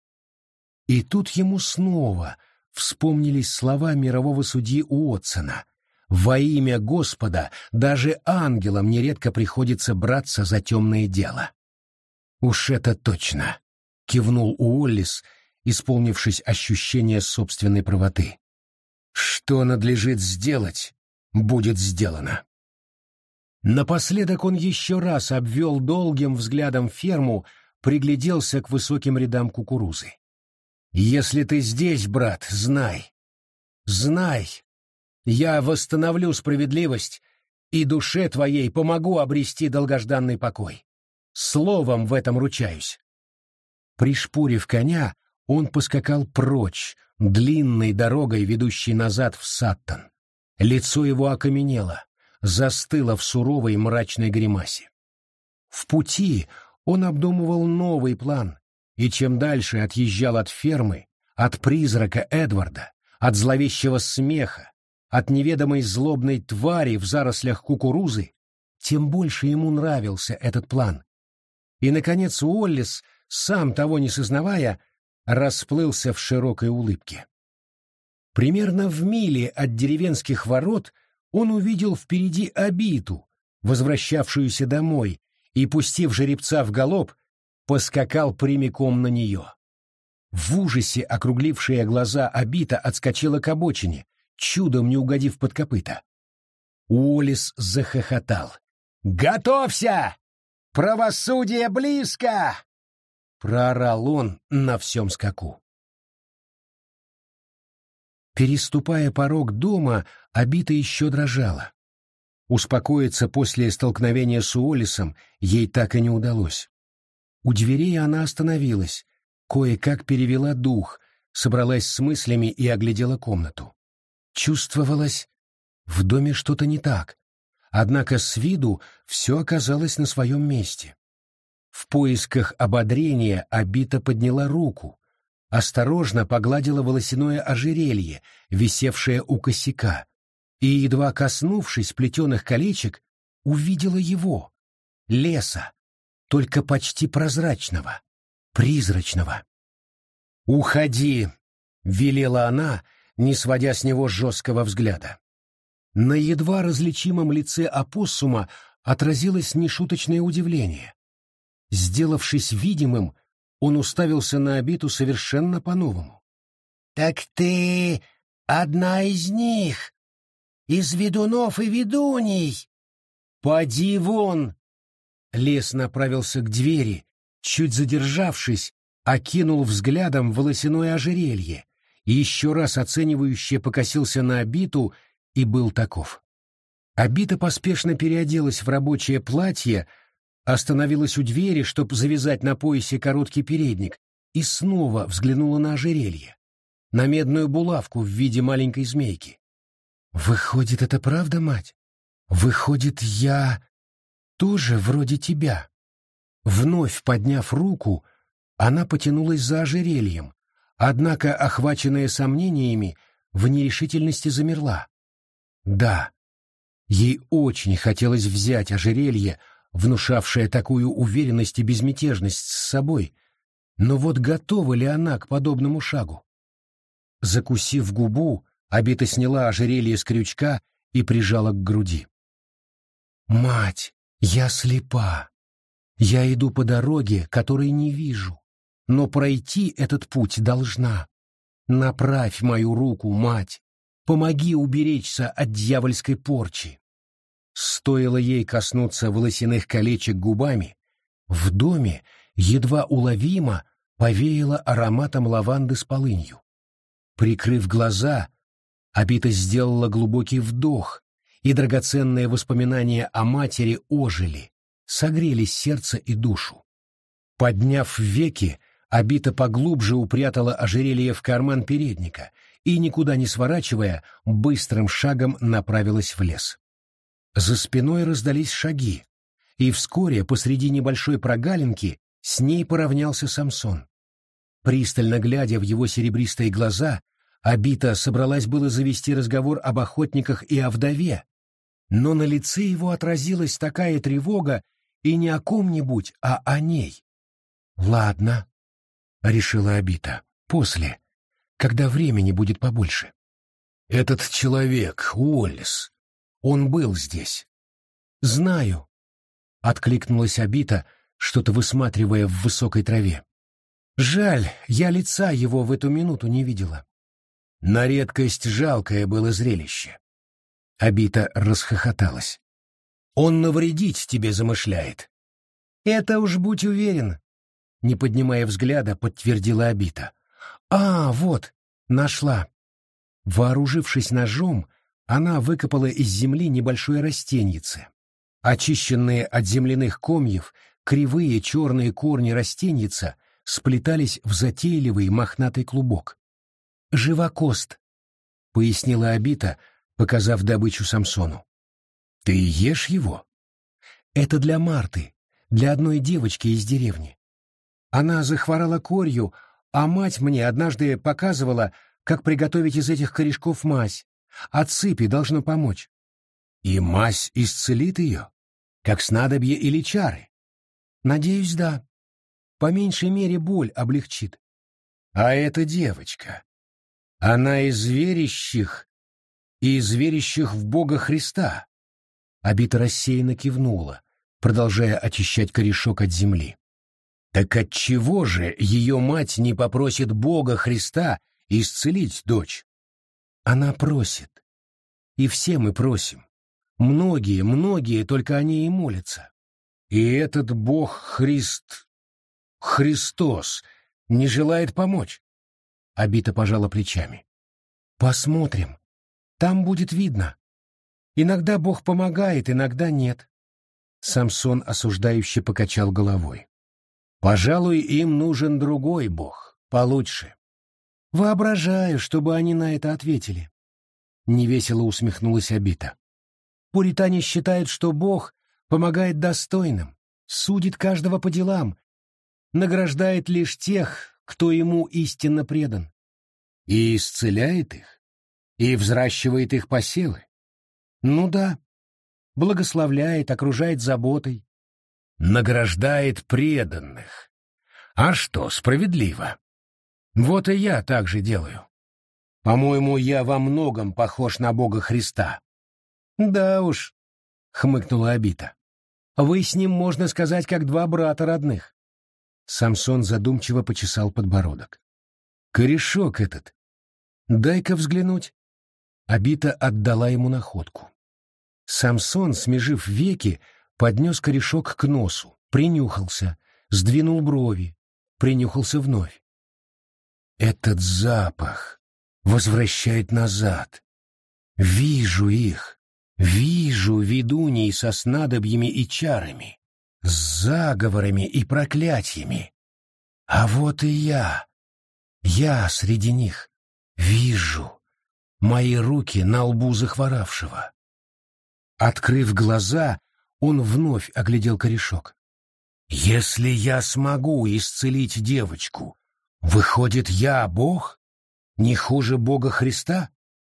И тут ему снова вспомнились слова мирового судьи Уотсона. «Во имя Господа даже ангелам нередко приходится браться за темное дело». «Уж это точно!» — кивнул Уоллес, исполнившись ощущения собственной правоты. «Что надлежит сделать, будет сделано». Напоследок он еще раз обвел долгим взглядом ферму, пригляделся к высоким рядам кукурузы. «Если ты здесь, брат, знай, знай, я восстановлю справедливость и душе твоей помогу обрести долгожданный покой. Словом в этом ручаюсь». Пришпорив коня, он поскакал прочь, длинной дорогой, ведущей назад в Саттон. Лицо его окаменело, застыло в суровой мрачной гримасе. В пути он обдумывал новый план, и чем дальше отъезжал от фермы, от призрака Эдварда, от зловещего смеха, от неведомой злобной твари в зарослях кукурузы, тем больше ему нравился этот план. И, наконец, Уоллес, сам того не сознавая, расплылся в широкой улыбке. Примерно в миле от деревенских ворот он увидел впереди Абиту, возвращавшуюся домой, и, пустив жеребца в галоп, поскакал прямиком на нее. В ужасе округлившая глаза Абита отскочила к обочине, чудом не угодив под копыта. Уоллес захохотал. «Готовься! Правосудие близко!» — проорал он на всем скаку. Переступая порог дома, Абита еще дрожала. Успокоиться после столкновения с Уоллесом ей так и не удалось. У дверей она остановилась, кое-как перевела дух, собралась с мыслями и оглядела комнату. Чувствовалось, в доме что-то не так, однако с виду все оказалось на своем месте. В поисках ободрения Абита подняла руку, осторожно погладила волосяное ожерелье, висевшее у косяка, и, едва коснувшись плетеных колечек, увидела его, Леса, только почти прозрачного, призрачного. «Уходи!» — велела она, не сводя с него жесткого взгляда. На едва различимом лице опоссума отразилось нешуточное удивление. Сделавшись видимым, он уставился на Абиту совершенно по-новому. «Так ты одна из них, из ведунов и ведуней!» «Поди вон!» Лес направился к двери, чуть задержавшись, окинул взглядом волосяное ожерелье еще раз оценивающе покосился на Абиту и был таков. Абита поспешно переоделась в рабочее платье, остановилась у двери, чтобы завязать на поясе короткий передник, и снова взглянула на ожерелье, на медную булавку в виде маленькой змейки. «Выходит, это правда, мать? Выходит, я тоже вроде тебя?» Вновь подняв руку, она потянулась за ожерельем, однако, охваченная сомнениями, в нерешительности замерла. Да, ей очень хотелось взять ожерелье, внушавшее такую уверенность и безмятежность с собой, но вот готова ли она к подобному шагу? Закусив губу, Абита сняла ожерелье с крючка и прижала к груди. «Мать, я слепа. Я иду по дороге, которой не вижу, но пройти этот путь должна. Направь мою руку, мать, помоги уберечься от дьявольской порчи». Стоило ей коснуться волосяных колечек губами, в доме едва уловимо повеяло ароматом лаванды с полынью. Прикрыв глаза, Абита сделала глубокий вдох, и драгоценные воспоминания о матери ожили, согрели сердце и душу. Подняв веки, Абита поглубже упрятала ожерелье в карман передника и, никуда не сворачивая, быстрым шагом направилась в лес. За спиной раздались шаги, и вскоре посреди небольшой прогалинки с ней поравнялся Самсон. Пристально глядя в его серебристые глаза, Абита собралась было завести разговор об охотниках и о вдове, но на лице его отразилась такая тревога и не о ком-нибудь, а о ней. «Ладно», — решила Абита, — «после, когда времени будет побольше». «Этот человек, Уоллес, он был здесь». «Знаю», — откликнулась Абита, что-то высматривая в высокой траве. «Жаль, я лица его в эту минуту не видела». На редкость жалкое было зрелище. Абита расхохоталась. «Он навредить тебе замышляет». «Это уж будь уверен», — не поднимая взгляда, подтвердила Абита. «А, вот, нашла». Вооружившись ножом, она выкопала из земли небольшое растеньице. Очищенные от земляных комьев, кривые черные корни растеньица сплетались в затейливый мохнатый клубок. «Живокост», — пояснила Абита, показав добычу Самсону. «Ты ешь его?» «Это для Марты, для одной девочки из деревни. Она захворала корью, а мать мне однажды показывала, как приготовить из этих корешков мазь. От сыпи должно помочь». «И мазь исцелит ее? Как снадобье или чары?» «Надеюсь, да. По меньшей мере боль облегчит». «А эта девочка, она из верящих и из верящих в Бога Христа?» Абита рассеянно кивнула, продолжая очищать корешок от земли. «Так отчего же ее мать не попросит Бога Христа исцелить дочь?» «Она просит. И все мы просим. Многие только о ней и молятся. И этот Бог Христос не желает помочь?» Абита пожала плечами. «Посмотрим. Там будет видно. Иногда Бог помогает, иногда нет». Самсон осуждающе покачал головой. «Пожалуй, им нужен другой Бог, получше». «Воображаю, чтобы они на это ответили». Невесело усмехнулась Абита. «Пуритане считают, что Бог помогает достойным, судит каждого по делам, награждает лишь тех, кто ему истинно предан». «И исцеляет их? И взращивает их посевы?» «Ну да. Благословляет, окружает заботой». «Награждает преданных. А что, справедливо? Вот и я так же делаю. По-моему, я во многом похож на Бога Христа». «Да уж», — хмыкнула Абита. «Вы с ним, можно сказать, как два брата родных». Самсон задумчиво почесал подбородок. «Корешок этот. Дай-ка взглянуть». Абита отдала ему находку. Самсон, смежив веки, поднес корешок к носу, принюхался, сдвинул брови, принюхался вновь. «Этот запах! возвращает назад. Вижу их, вижу ведуней со снадобьями и чарами, с заговорами и проклятиями. А вот и я среди них, вижу мои руки на лбу захворавшего. Открыв глаза, он вновь оглядел корешок. Если я смогу исцелить девочку, выходит, я Бог? Не хуже Бога Христа?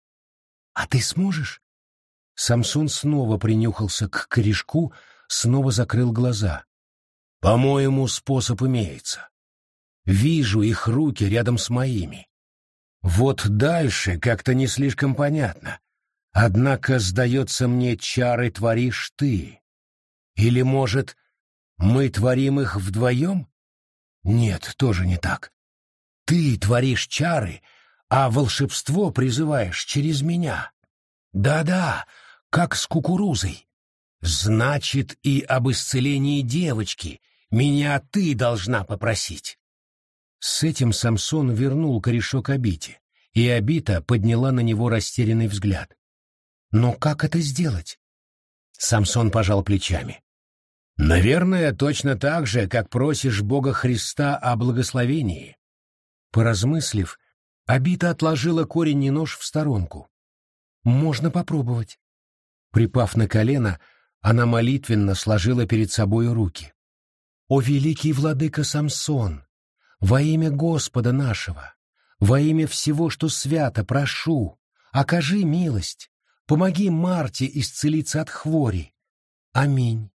А ты сможешь? Самсон снова принюхался к корешку, снова закрыл глаза. По-моему, способ имеется. Вижу их руки рядом с моими. Вот дальше как-то не слишком понятно. Однако, сдается мне, чары творишь ты. Или, может, мы творим их вдвоем? Нет, тоже не так. Ты творишь чары, а волшебство призываешь через меня. Да-да, как с кукурузой. Значит, и об исцелении девочки меня ты должна попросить. С этим Самсон вернул корешок Абите, и Абита подняла на него растерянный взгляд. Но как это сделать? Самсон пожал плечами. Наверное, точно так же, как просишь Бога Христа о благословении. Поразмыслив, Абита отложила корень и нож в сторонку. Можно попробовать. Припав на колено, она молитвенно сложила перед собой руки. «О великий владыка Самсон, во имя Господа нашего, во имя всего, что свято, прошу, окажи милость, помоги Марте исцелиться от хвори. Аминь».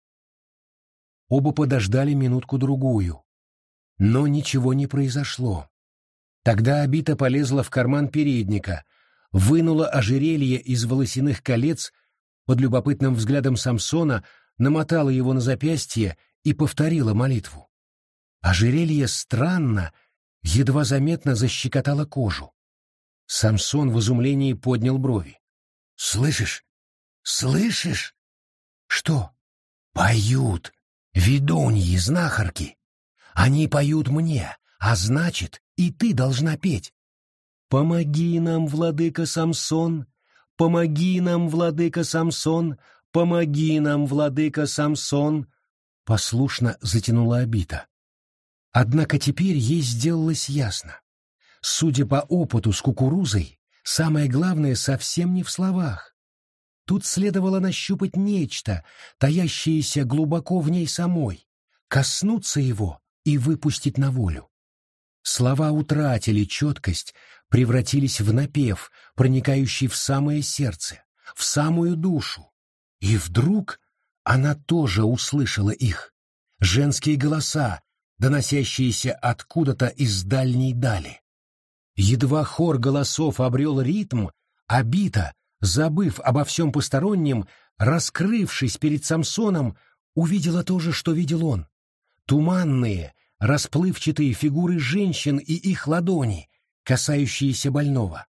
Оба подождали минутку-другую, но ничего не произошло. Тогда Абита полезла в карман передника, вынула ожерелье из волосяных колец, под любопытным взглядом Самсона намотала его на запястье и повторила молитву. Ожерелье странно, едва заметно защекотало кожу. Самсон в изумлении поднял брови. «Слышишь? Слышишь?» «Что?» «Поют. Ведуньи, знахарки. Они поют мне, а значит, и ты должна петь. Помоги нам, владыка Самсон, помоги нам, владыка Самсон, помоги нам, владыка Самсон. Послушно затянула Абита. Однако теперь ей сделалось ясно. Судя по опыту с кукурузой, самое главное совсем не в словах. Тут следовало нащупать нечто, таящееся глубоко в ней самой, коснуться его и выпустить на волю. Слова утратили четкость, превратились в напев, проникающий в самое сердце, в самую душу. И вдруг она тоже услышала их. Женские голоса, доносящиеся откуда-то из дальней дали. Едва хор голосов обрел ритм, Абита, забыв обо всем постороннем, раскрывшись перед Самсоном, увидела то же, что видел он. Туманные, расплывчатые фигуры женщин и их ладони, касающиеся больного.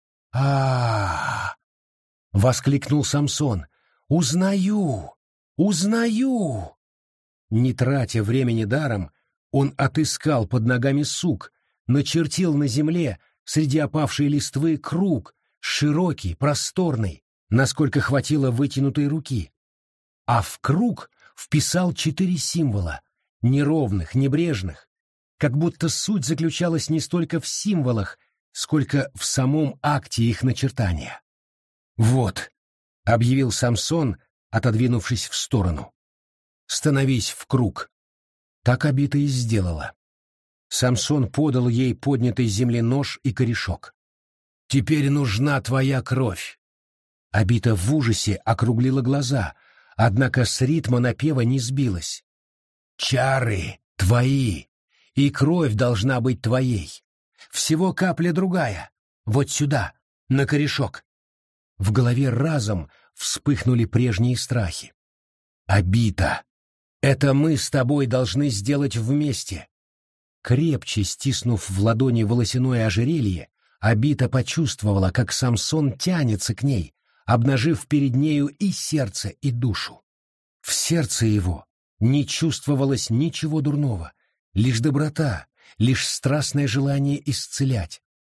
Воскликнул Самсон. «Узнаю! Узнаю!» Не тратя времени даром, он отыскал под ногами сук, начертил на земле среди опавшей листвы круг, широкий, просторный, насколько хватило вытянутой руки. А в круг вписал 4 символа, неровных, небрежных, как будто суть заключалась не столько в символах, сколько в самом акте их начертания. «Вот», — объявил Самсон, отодвинувшись в сторону. «Становись в круг». Так Абита и сделала. Самсон подал ей поднятый с земли нож и корешок. «Теперь нужна твоя кровь». Абита в ужасе округлила глаза, однако с ритма напева не сбилась. «Чары твои, и кровь должна быть твоей. Всего капля другая, вот сюда, на корешок». В голове разом вспыхнули прежние страхи. «Абита, это мы с тобой должны сделать вместе». Крепче стиснув в ладони волосяное ожерелье, Абита почувствовала, как Самсон тянется к ней, обнажив перед нею и сердце, и душу. В сердце его не чувствовалось ничего дурного, лишь доброта, лишь страстное желание исцелять.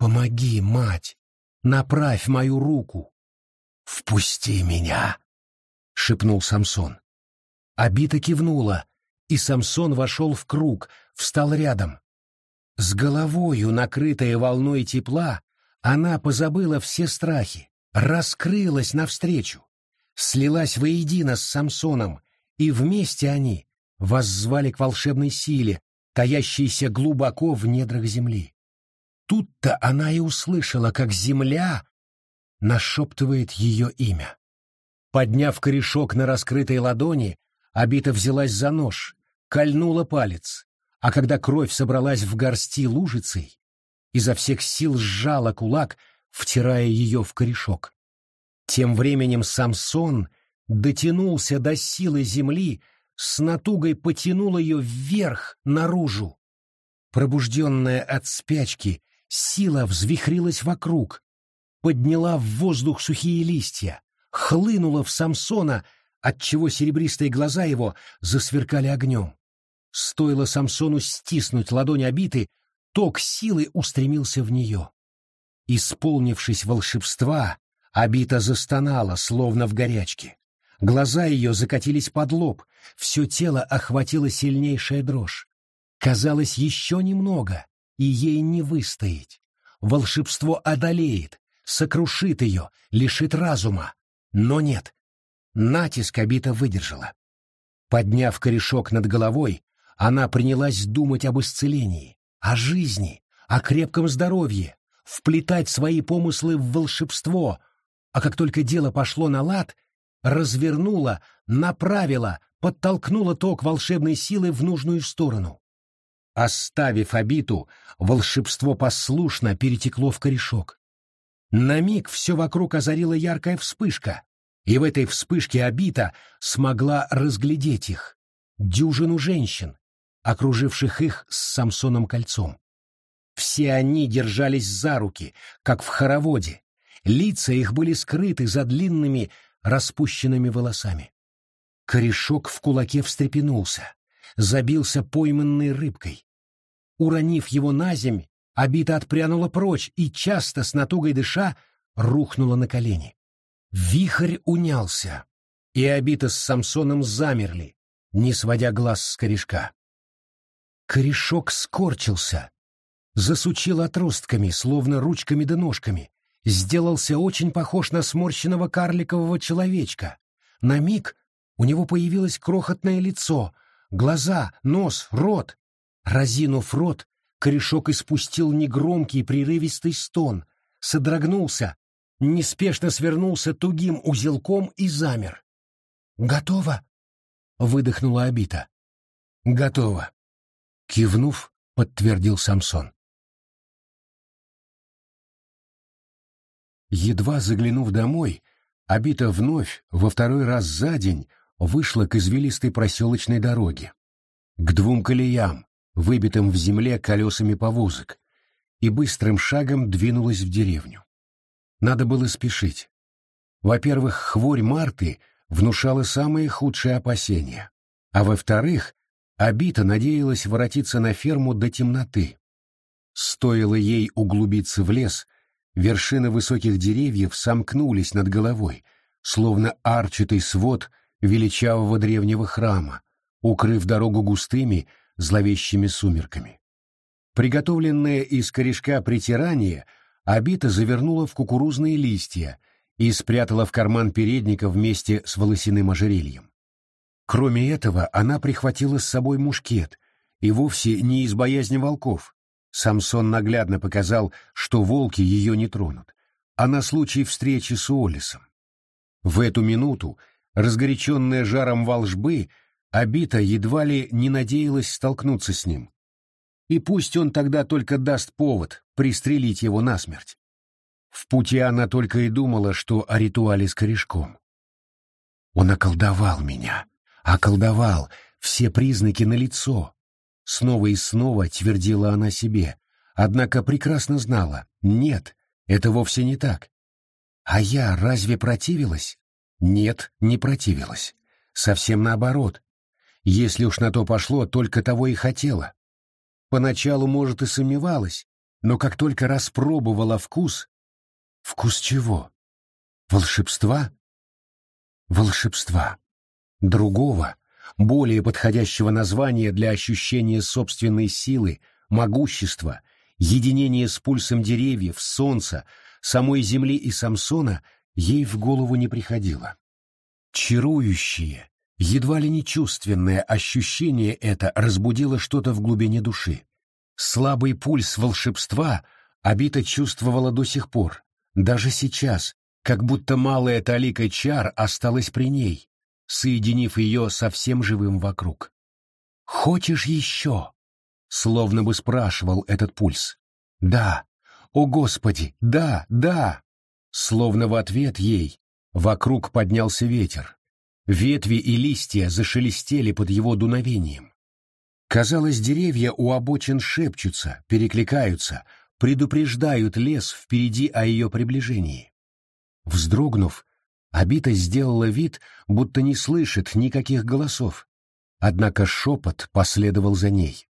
«Помоги, мать! Направь мою руку!» «Впусти меня!» — шепнул Самсон. Абита кивнула, и Самсон вошел в круг, встал рядом. С головою, накрытая волной тепла, она позабыла все страхи, раскрылась навстречу, слилась воедино с Самсоном, и вместе они воззвали к волшебной силе, таящейся глубоко в недрах земли. Тут-то она и услышала, как земля нашептывает ее имя. Подняв корешок на раскрытой ладони, Абита взялась за нож, кольнула палец, а когда кровь собралась в горсти лужицей, изо всех сил сжала кулак, втирая ее в корешок. Тем временем Самсон дотянулся до силы земли, с натугой потянул ее вверх, наружу. Пробужденная от спячки, сила взвихрилась вокруг, подняла в воздух сухие листья, хлынула в Самсона, отчего серебристые глаза его засверкали огнем. Стоило Самсону стиснуть ладонь Абиты, ток силы устремился в нее. Исполнившись волшебства, Абита застонала, словно в горячке. Глаза ее закатились под лоб, все тело охватила сильнейшая дрожь. Казалось, еще немного, и ей не выстоять. Волшебство одолеет, сокрушит ее, лишит разума. Но нет. Натиск Абита выдержала. Подняв корешок над головой, она принялась думать об исцелении, о жизни, о крепком здоровье, вплетать свои помыслы в волшебство, а как только дело пошло на лад, развернула, направила, подтолкнула ток волшебной силы в нужную сторону. Оставив Абиту, волшебство послушно перетекло в корешок. На миг все вокруг озарила яркая вспышка, и в этой вспышке Абита смогла разглядеть их, дюжину женщин, окруживших их с Самсоном кольцом. Все они держались за руки, как в хороводе, лица их были скрыты за длинными распущенными волосами. Корешок в кулаке встрепенулся, забился пойманной рыбкой. Уронив его на земь, Абита отпрянула прочь и, часто с натугой дыша, рухнула на колени. Вихрь унялся, и Абита с Самсоном замерли, не сводя глаз с корешка. Корешок скорчился, засучил отростками, словно ручками да ножками, сделался очень похож на сморщенного карликового человечка. На миг у него появилось крохотное лицо, глаза, нос, рот. Разинув рот, корешок испустил негромкий прерывистый стон, содрогнулся, неспешно свернулся тугим узелком и замер. «Готово?» — выдохнула Абита. «Готово», — кивнув, подтвердил Самсон. Едва заглянув домой, Абита вновь, во второй раз за день, вышла к извилистой проселочной дороге, к двум колеям, выбитым в земле колесами повозок, и быстрым шагом двинулась в деревню. Надо было спешить. Во-первых, хворь Марты внушала самые худшие опасения, а во-вторых, Абита надеялась воротиться на ферму до темноты. Стоило ей углубиться в лес, вершины высоких деревьев сомкнулись над головой, словно арчатый свод величавого древнего храма, укрыв дорогу густыми, зловещими сумерками. Приготовленное из корешка притирание Абита завернула в кукурузные листья и спрятала в карман передника вместе с волосяным ожерельем. Кроме этого, она прихватила с собой мушкет, и вовсе не из боязни волков. Самсон наглядно показал, что волки ее не тронут, а на случай встречи с Уоллесом. В эту минуту, разгоряченная жаром волжбы, Абита едва ли не надеялась столкнуться с ним. И пусть он тогда только даст повод пристрелить его насмерть. В пути она только и думала, что о ритуале с корешком. «Он околдовал меня, околдовал, все признаки налицо», — снова и снова твердила она себе, однако прекрасно знала, нет, это вовсе не так. А я разве противилась? Нет, не противилась. Совсем наоборот. Если уж на то пошло, только того и хотела. Поначалу, может, и сомневалась, но как только распробовала вкус... Вкус чего? Волшебства? Волшебства. Другого, более подходящего названия для ощущения собственной силы, могущества, единения с пульсом деревьев, солнца, самой земли и Самсона ей в голову не приходило. Чарующее, едва ли не чувственное ощущение это разбудило что-то в глубине души. Слабый пульс волшебства Обита чувствовала до сих пор, даже сейчас, как будто малая талика чар осталась при ней, соединив ее со всем живым вокруг. «Хочешь еще?» — словно бы спрашивал этот пульс. «Да! О, Господи! Да, да!» Словно в ответ ей вокруг поднялся ветер. Ветви и листья зашелестели под его дуновением. Казалось, деревья у обочин шепчутся, перекликаются, предупреждают лес впереди о ее приближении. Вздрогнув, Обита сделала вид, будто не слышит никаких голосов. Однако шепот последовал за ней.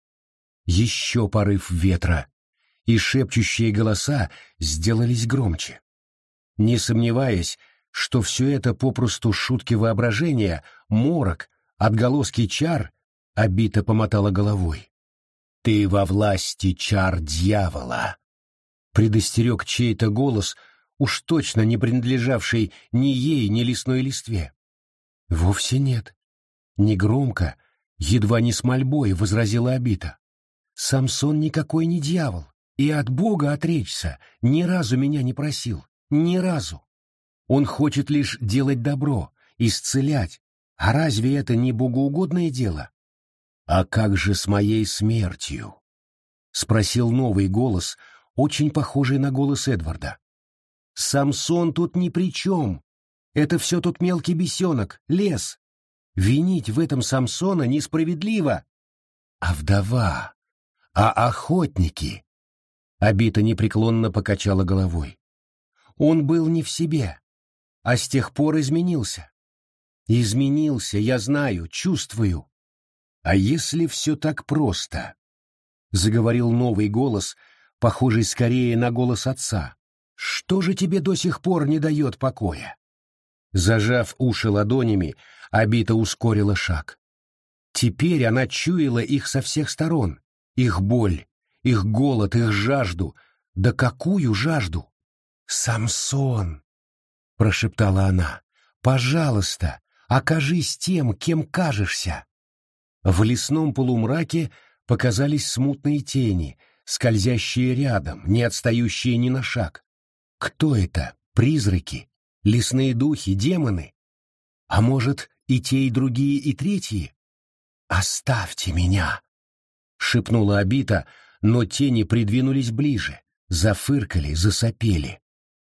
Еще порыв ветра, и шепчущие голоса сделались громче. Не сомневаясь, что все это попросту шутки воображения, морок, отголоски чар, Обита помотала головой. «Ты во власти чар дьявола!» Предостерег чей-то голос, уж точно не принадлежавший ни ей, ни лесной листве. «Вовсе нет». Негромко, едва не с мольбой, возразила Обита. «Самсон никакой не дьявол, и от Бога отречься ни разу меня не просил, ни разу. Он хочет лишь делать добро, исцелять, а разве это не богоугодное дело?» «А как же с моей смертью?» — спросил новый голос, очень похожий на голос Эдварда. «Самсон тут ни при чем. Это все тут мелкий бесенок, лес. Винить в этом Самсона несправедливо. А вдова, а охотники?» Обита непреклонно покачала головой. «Он был не в себе, а с тех пор изменился. Изменился, я знаю, чувствую. А если все так просто?» — заговорил новый голос, похожий скорее на голос отца. «Что же тебе до сих пор не дает покоя?» Зажав уши ладонями, Обита ускорила шаг. Теперь она чуяла их со всех сторон, их боль, их голод, их жажду. Да какую жажду? «Самсон!» — прошептала она. «Пожалуйста, окажись тем, кем кажешься». В лесном полумраке показались смутные тени, скользящие рядом, не отстающие ни на шаг. Кто это? Призраки? Лесные духи? Демоны? А может, и те, и другие, и третьи? «Оставьте меня!» — шепнула Обита, но тени придвинулись ближе, зафыркали, засопели.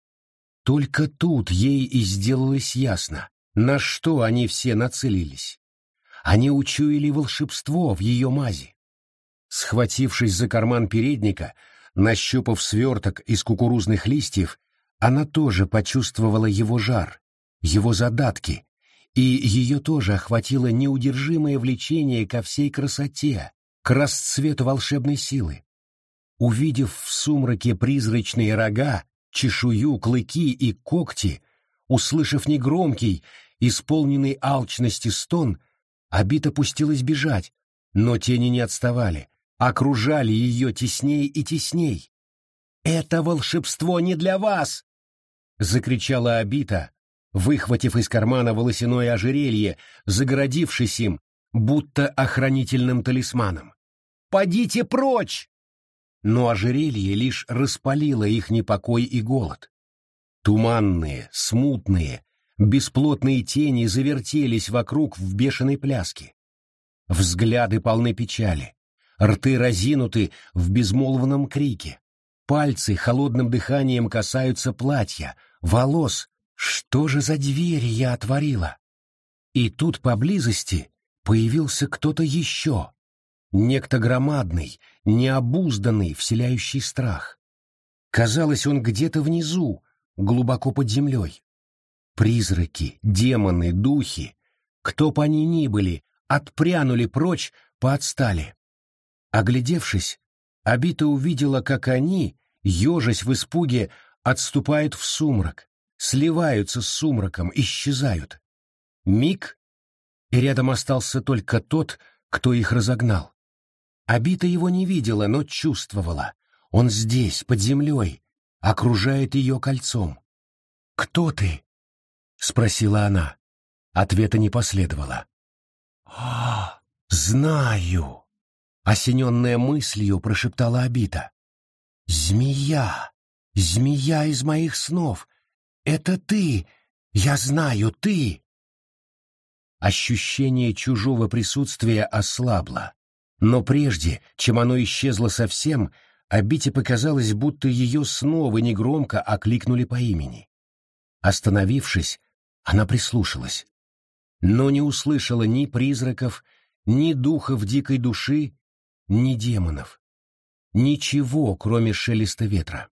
Только тут ей и сделалось ясно, на что они все нацелились. Они учуяли волшебство в ее мази. Схватившись за карман передника, нащупав сверток из кукурузных листьев, она тоже почувствовала его жар, его задатки, и ее тоже охватило неудержимое влечение ко всей красоте, к расцвету волшебной силы. Увидев в сумраке призрачные рога, чешую, клыки и когти, услышав негромкий, исполненный алчности стон, Обита пустилась бежать, но тени не отставали, окружали ее тесней и тесней. «Это волшебство не для вас!» — закричала Обита, выхватив из кармана волосяное ожерелье, загородившись им, будто охранительным талисманом. «Подите прочь!» Но ожерелье лишь распалило их непокой и голод. Туманные, смутные, бесплотные тени завертелись вокруг в бешеной пляске. Взгляды полны печали, рты разинуты в безмолвном крике. Пальцы холодным дыханием касаются платья, волос. Что же за двери я отворила? И тут поблизости появился кто-то еще. Некто громадный, необузданный, вселяющий страх. Казалось, он где-то внизу, глубоко под землей. Призраки, демоны, духи, кто бы они ни были, отпрянули прочь, поотстали. Оглядевшись, Абита увидела, как они, ежась в испуге, отступают в сумрак, сливаются с сумраком, исчезают. Миг, и рядом остался только тот, кто их разогнал. Абита его не видела, но чувствовала. Он здесь, под землей, окружает ее кольцом. «Кто ты?» — спросила она. Ответа не последовало. Знаю!» — осененная мыслью прошептала Абита. «Змея! Змея из моих снов! Это ты! Я знаю, ты!» Ощущение чужого присутствия ослабло, но прежде, чем оно исчезло совсем, Абите показалось, будто ее снова негромко окликнули по имени. Остановившись, она прислушалась, но не услышала ни призраков, ни духов дикой души, ни демонов. Ничего, кроме шелеста ветра.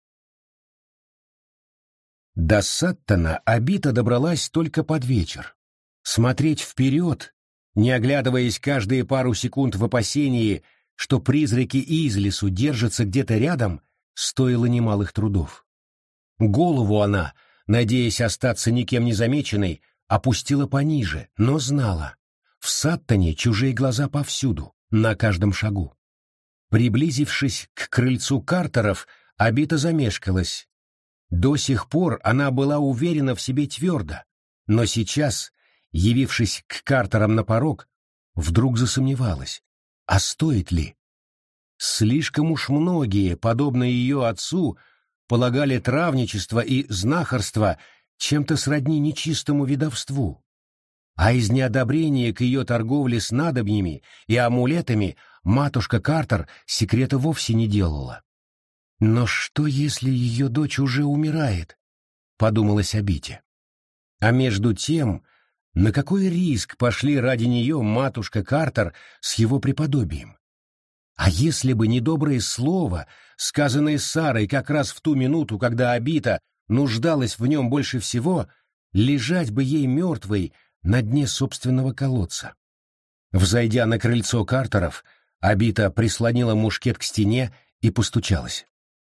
До Саттона Абита добралась только под вечер. Смотреть вперед, не оглядываясь каждые пару секунд в опасении, что призраки из лесу держатся где-то рядом, стоило немалых трудов. Голову она, надеясь остаться никем не замеченной, опустила пониже, но знала. В Саттоне чужие глаза повсюду, на каждом шагу. Приблизившись к крыльцу Картеров, Абита замешкалась. До сих пор она была уверена в себе твердо, но сейчас, явившись к Картерам на порог, вдруг засомневалась, а стоит ли? Слишком уж многие, подобно ее отцу, полагали травничество и знахарство чем-то сродни нечистому ведовству. А из неодобрения к ее торговле снадобьями и амулетами матушка Картер секрета вовсе не делала. «Но что, если ее дочь уже умирает?» — подумалось Абите. А между тем, на какой риск пошли ради нее матушка Картер с его преподобием? А если бы недоброе слово, сказанное Сарой как раз в ту минуту, когда Абита нуждалась в нем больше всего, лежать бы ей мертвой на дне собственного колодца? Взойдя на крыльцо Картеров, Абита прислонила мушкет к стене и постучалась.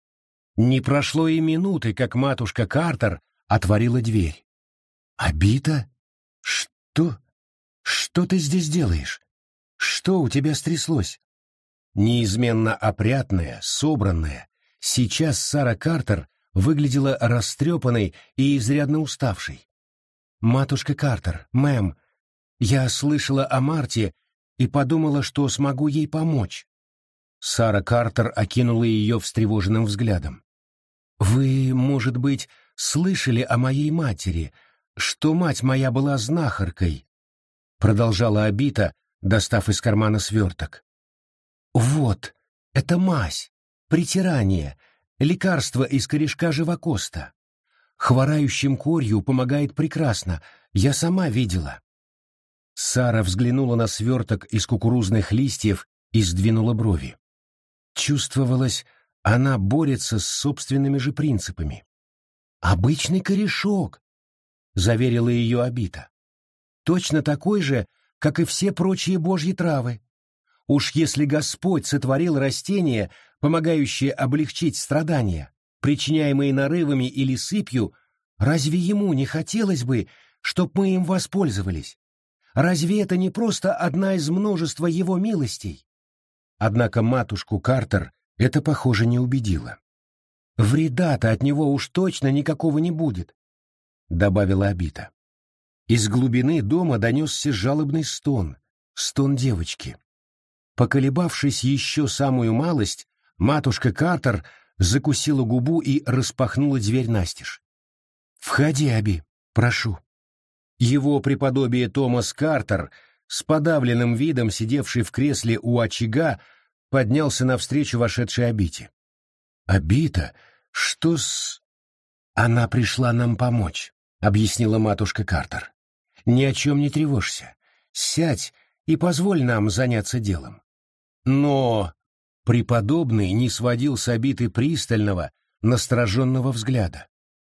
Не прошло и минуты, как матушка Картер отворила дверь. «Абита? Что? Что ты здесь делаешь? Что у тебя стряслось?» Неизменно опрятная, собранная, сейчас Сара Картер выглядела растрепанной и изрядно уставшей. «Матушка Картер, мэм, я слышала о Марте и подумала, что смогу ей помочь». Сара Картер окинула ее встревоженным взглядом. «Вы, может быть, слышали о моей матери, что мать моя была знахаркой?» Продолжала Абита, достав из кармана сверток. «Вот, это мазь, притирание, лекарство из корешка живокоста. Хворающим корью помогает прекрасно, я сама видела». Сара взглянула на сверток из кукурузных листьев и сдвинула брови. Чувствовалось, она борется с собственными же принципами. «Обычный корешок», — заверила ее Абита. «Точно такой же, как и все прочие божьи травы. Уж если Господь сотворил растения, помогающие облегчить страдания, причиняемые нарывами или сыпью, разве ему не хотелось бы, чтоб мы им воспользовались? Разве это не просто одна из множества его милостей?» Однако матушку Картер это, похоже, не убедило. «Вреда-то от него уж точно никакого не будет», — добавила Абита. Из глубины дома донесся жалобный стон, стон девочки. Поколебавшись еще самую малость, матушка Картер закусила губу и распахнула дверь настежь. «Входи, Аби, прошу». Его преподобие Томас Картер, с подавленным видом сидевший в кресле у очага, поднялся навстречу вошедшей Абите. «Абита, что с...» «Она пришла нам помочь», — объяснила матушка Картер. «Ни о чем не тревожься. Сядь и позволь нам заняться делом». Но преподобный не сводил с Абиты пристального, настороженного взгляда.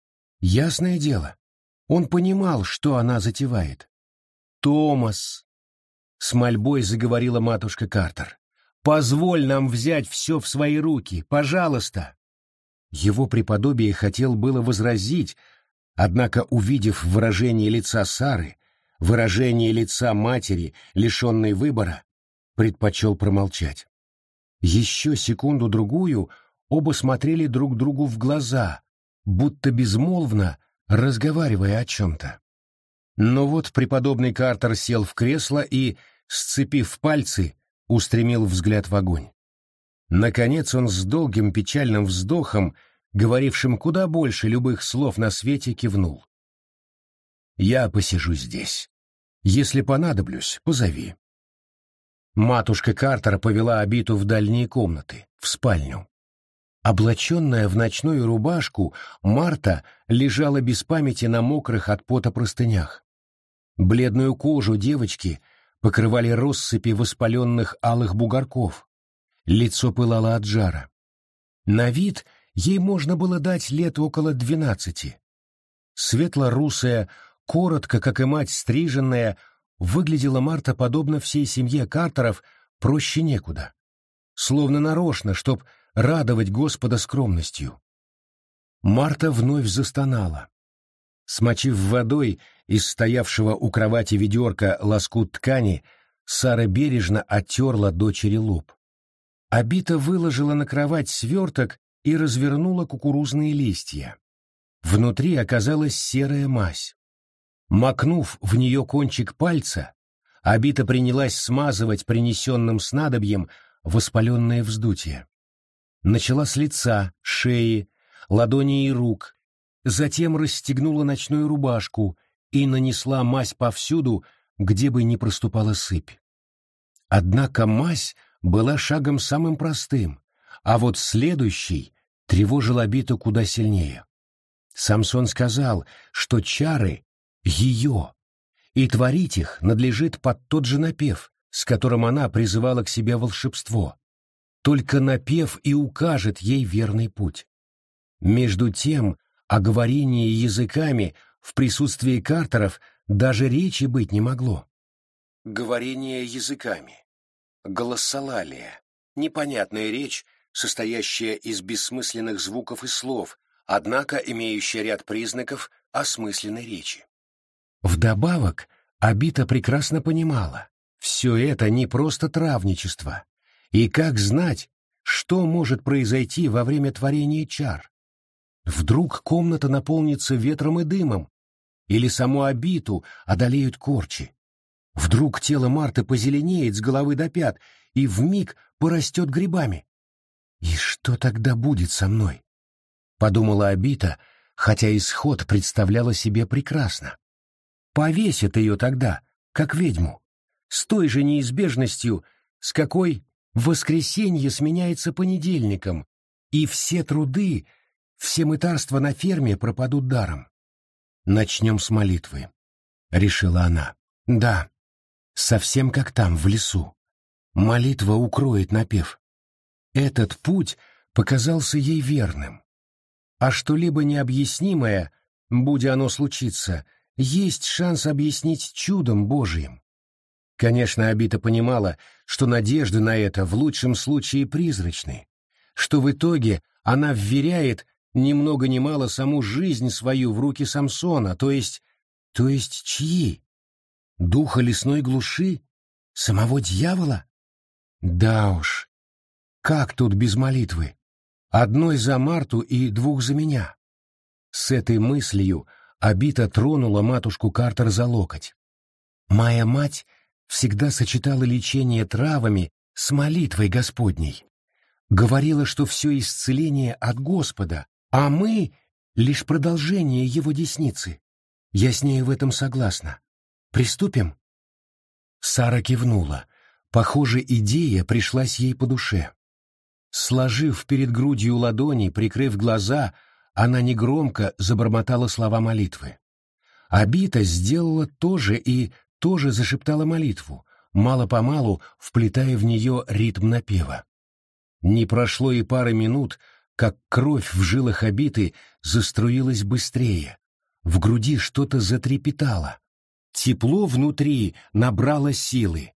Ясное дело, он понимал, что она затевает. «Томас», — с мольбой заговорила матушка Картер, Позволь нам взять все в свои руки, пожалуйста!» Его преподобие хотел было возразить, однако, увидев выражение лица Сары, выражение лица матери, лишенной выбора, предпочел промолчать. Еще секунду-другую оба смотрели друг другу в глаза, будто безмолвно разговаривая о чем-то. Но вот преподобный Картер сел в кресло и, сцепив пальцы, устремил взгляд в огонь. Наконец он с долгим печальным вздохом, говорившим куда больше любых слов на свете, кивнул. «Я посижу здесь. Если понадоблюсь, позови». Матушка Картер повела Абиту в дальние комнаты, в спальню. Облаченная в ночную рубашку, Марта лежала без памяти на мокрых от пота простынях. Бледную кожу девочки покрывали россыпи воспаленных алых бугорков. Лицо пылало от жара. На вид ей можно было дать лет около 12. Светло-русая, коротко, как и мать, стриженная, выглядела Марта подобно всей семье Картеров проще некуда. Словно нарочно, чтоб радовать Господа скромностью. Марта вновь застонала. Смочив водой из стоявшего у кровати ведерка лоскут ткани, Сара бережно оттерла дочери лоб. Абита выложила на кровать сверток и развернула кукурузные листья. Внутри оказалась серая мазь. Макнув в нее кончик пальца, Абита принялась смазывать принесенным снадобьем воспаленное вздутие. Начала с лица, шеи, ладоней и рук, затем расстегнула ночную рубашку и нанесла мазь повсюду, где бы ни проступала сыпь. Однако мазь была шагом самым простым, а вот следующий тревожил Абиту куда сильнее. Самсон сказал, что чары — ее, и творить их надлежит под тот же напев, с которым она призывала к себе волшебство. Только напев и укажет ей верный путь. Между тем, о говорении языками в присутствии Картеров даже речи быть не могло. Говорение языками. Глоссолалия. Непонятная речь, состоящая из бессмысленных звуков и слов, однако имеющая ряд признаков осмысленной речи. Вдобавок, Абита прекрасно понимала, все это не просто травничество, и как знать, что может произойти во время творения чар. Вдруг комната наполнится ветром и дымом, или саму Абиту одолеют корчи. Вдруг тело Марты позеленеет с головы до пят и вмиг порастет грибами. «И что тогда будет со мной?» — подумала Абита, хотя исход представляла себе прекрасно. Повесят ее тогда, как ведьму, с той же неизбежностью, с какой воскресенье сменяется понедельником, и все труды, все мытарства на ферме пропадут даром. «Начнем с молитвы», — решила она. «Да, совсем как там, в лесу. Молитва укроет напев». Этот путь показался ей верным. А что-либо необъяснимое, будь оно случиться, есть шанс объяснить чудом Божиим. Конечно, Абита понимала, что надежды на это в лучшем случае призрачны, что в итоге она вверяет ни много ни мало саму жизнь свою в руки Самсона, то есть чьи? Духа лесной глуши? Самого дьявола? Да уж, как тут без молитвы? Одной за Марту и двух за меня. С этой мыслью Абита тронула матушку Картер за локоть. Моя мать всегда сочетала лечение травами с молитвой Господней. Говорила, что все исцеление от Господа, а мы — лишь продолжение его десницы. Я с ней в этом согласна. Приступим?» Сара кивнула. Похоже, идея пришлась ей по душе. Сложив перед грудью ладони, прикрыв глаза, она негромко забормотала слова молитвы. Абита сделала то же и тоже зашептала молитву, мало-помалу вплетая в нее ритм напева. Не прошло и пары минут, как кровь в жилах Абиты заструилась быстрее. В груди что-то затрепетало. Тепло внутри набрало силы.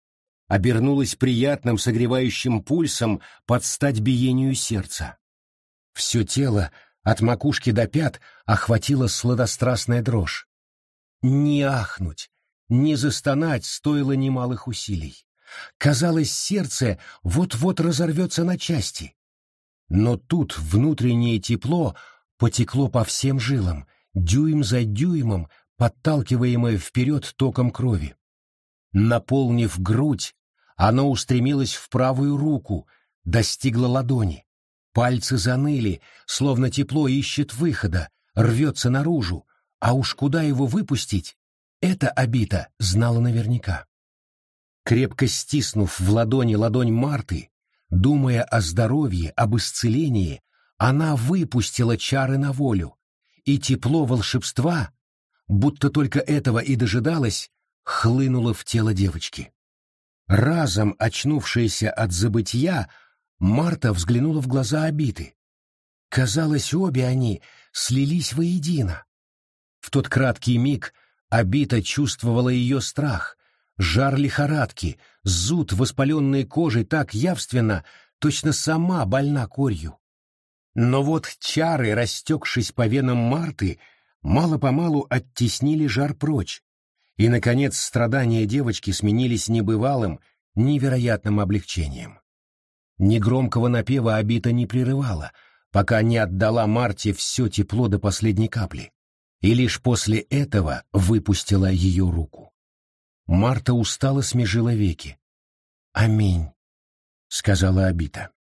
обернулась приятным согревающим пульсом под стать биению сердца. Все тело от макушки до пят охватила сладострастная дрожь. Не ахнуть, не застонать стоило немалых усилий. Казалось, сердце вот-вот разорвется на части. Но тут внутреннее тепло потекло по всем жилам, дюйм за дюймом, подталкиваемое вперед током крови. Наполнив грудь, оно устремилось в правую руку, достигло ладони. Пальцы заныли, словно тепло ищет выхода, рвется наружу, а уж куда его выпустить, это Обита знала наверняка. Крепко стиснув в ладони ладонь Марты, думая о здоровье, об исцелении, она выпустила чары на волю, и тепло волшебства, будто только этого и дожидалось, хлынуло в тело девочки. Разом очнувшаяся от забытья, Марта взглянула в глаза Обиты. Казалось, обе они слились воедино. В тот краткий миг Обита чувствовала ее страх, жар лихорадки, зуд воспаленной кожи так явственно, точно сама больна корью. Но вот чары, растекшись по венам Марты, мало-помалу оттеснили жар прочь, и, наконец, страдания девочки сменились небывалым, невероятным облегчением. Негромкого напева Обита не прерывала, пока не отдала Марте все тепло до последней капли, и лишь после этого выпустила ее руку. Марта устало смежила веки. «Аминь», — сказала Обита.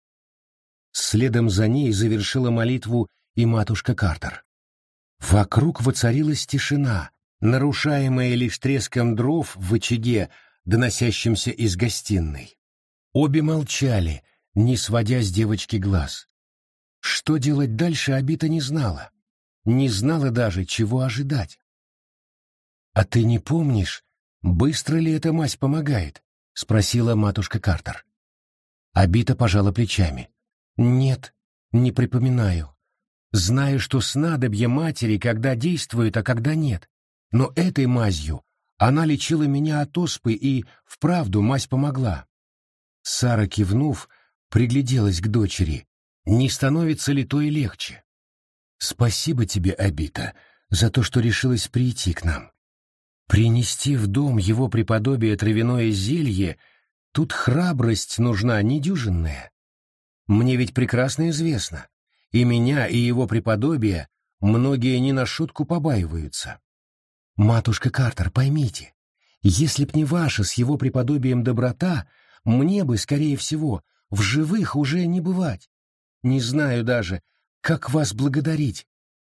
Следом за ней завершила молитву и матушка Картер. Вокруг воцарилась тишина, нарушаемая лишь треском дров в очаге, доносящимся из гостиной. Обе молчали, не сводя с девочки глаз. Что делать дальше, Обита не знала. Не знала даже, чего ожидать. «А ты не помнишь, быстро ли эта мазь помогает?» — спросила матушка Картер. Обита пожала плечами. «Нет, не припоминаю. Знаю, что снадобье матери когда действует, а когда нет. Но этой мазью она лечила меня от оспы, и вправду мазь помогла». Сара, кивнув, пригляделась к дочери. Не становится ли то и легче? «Спасибо тебе, Обита, за то, что решилась прийти к нам. Принести в дом его преподобие травяное зелье, тут храбрость нужна недюжинная. Мне ведь прекрасно известно, и меня, и его преподобие многие не на шутку побаиваются. Матушка Картер, поймите, если б не ваша с его преподобием доброта, мне бы, скорее всего, в живых уже не бывать. Не знаю даже, как вас благодарить.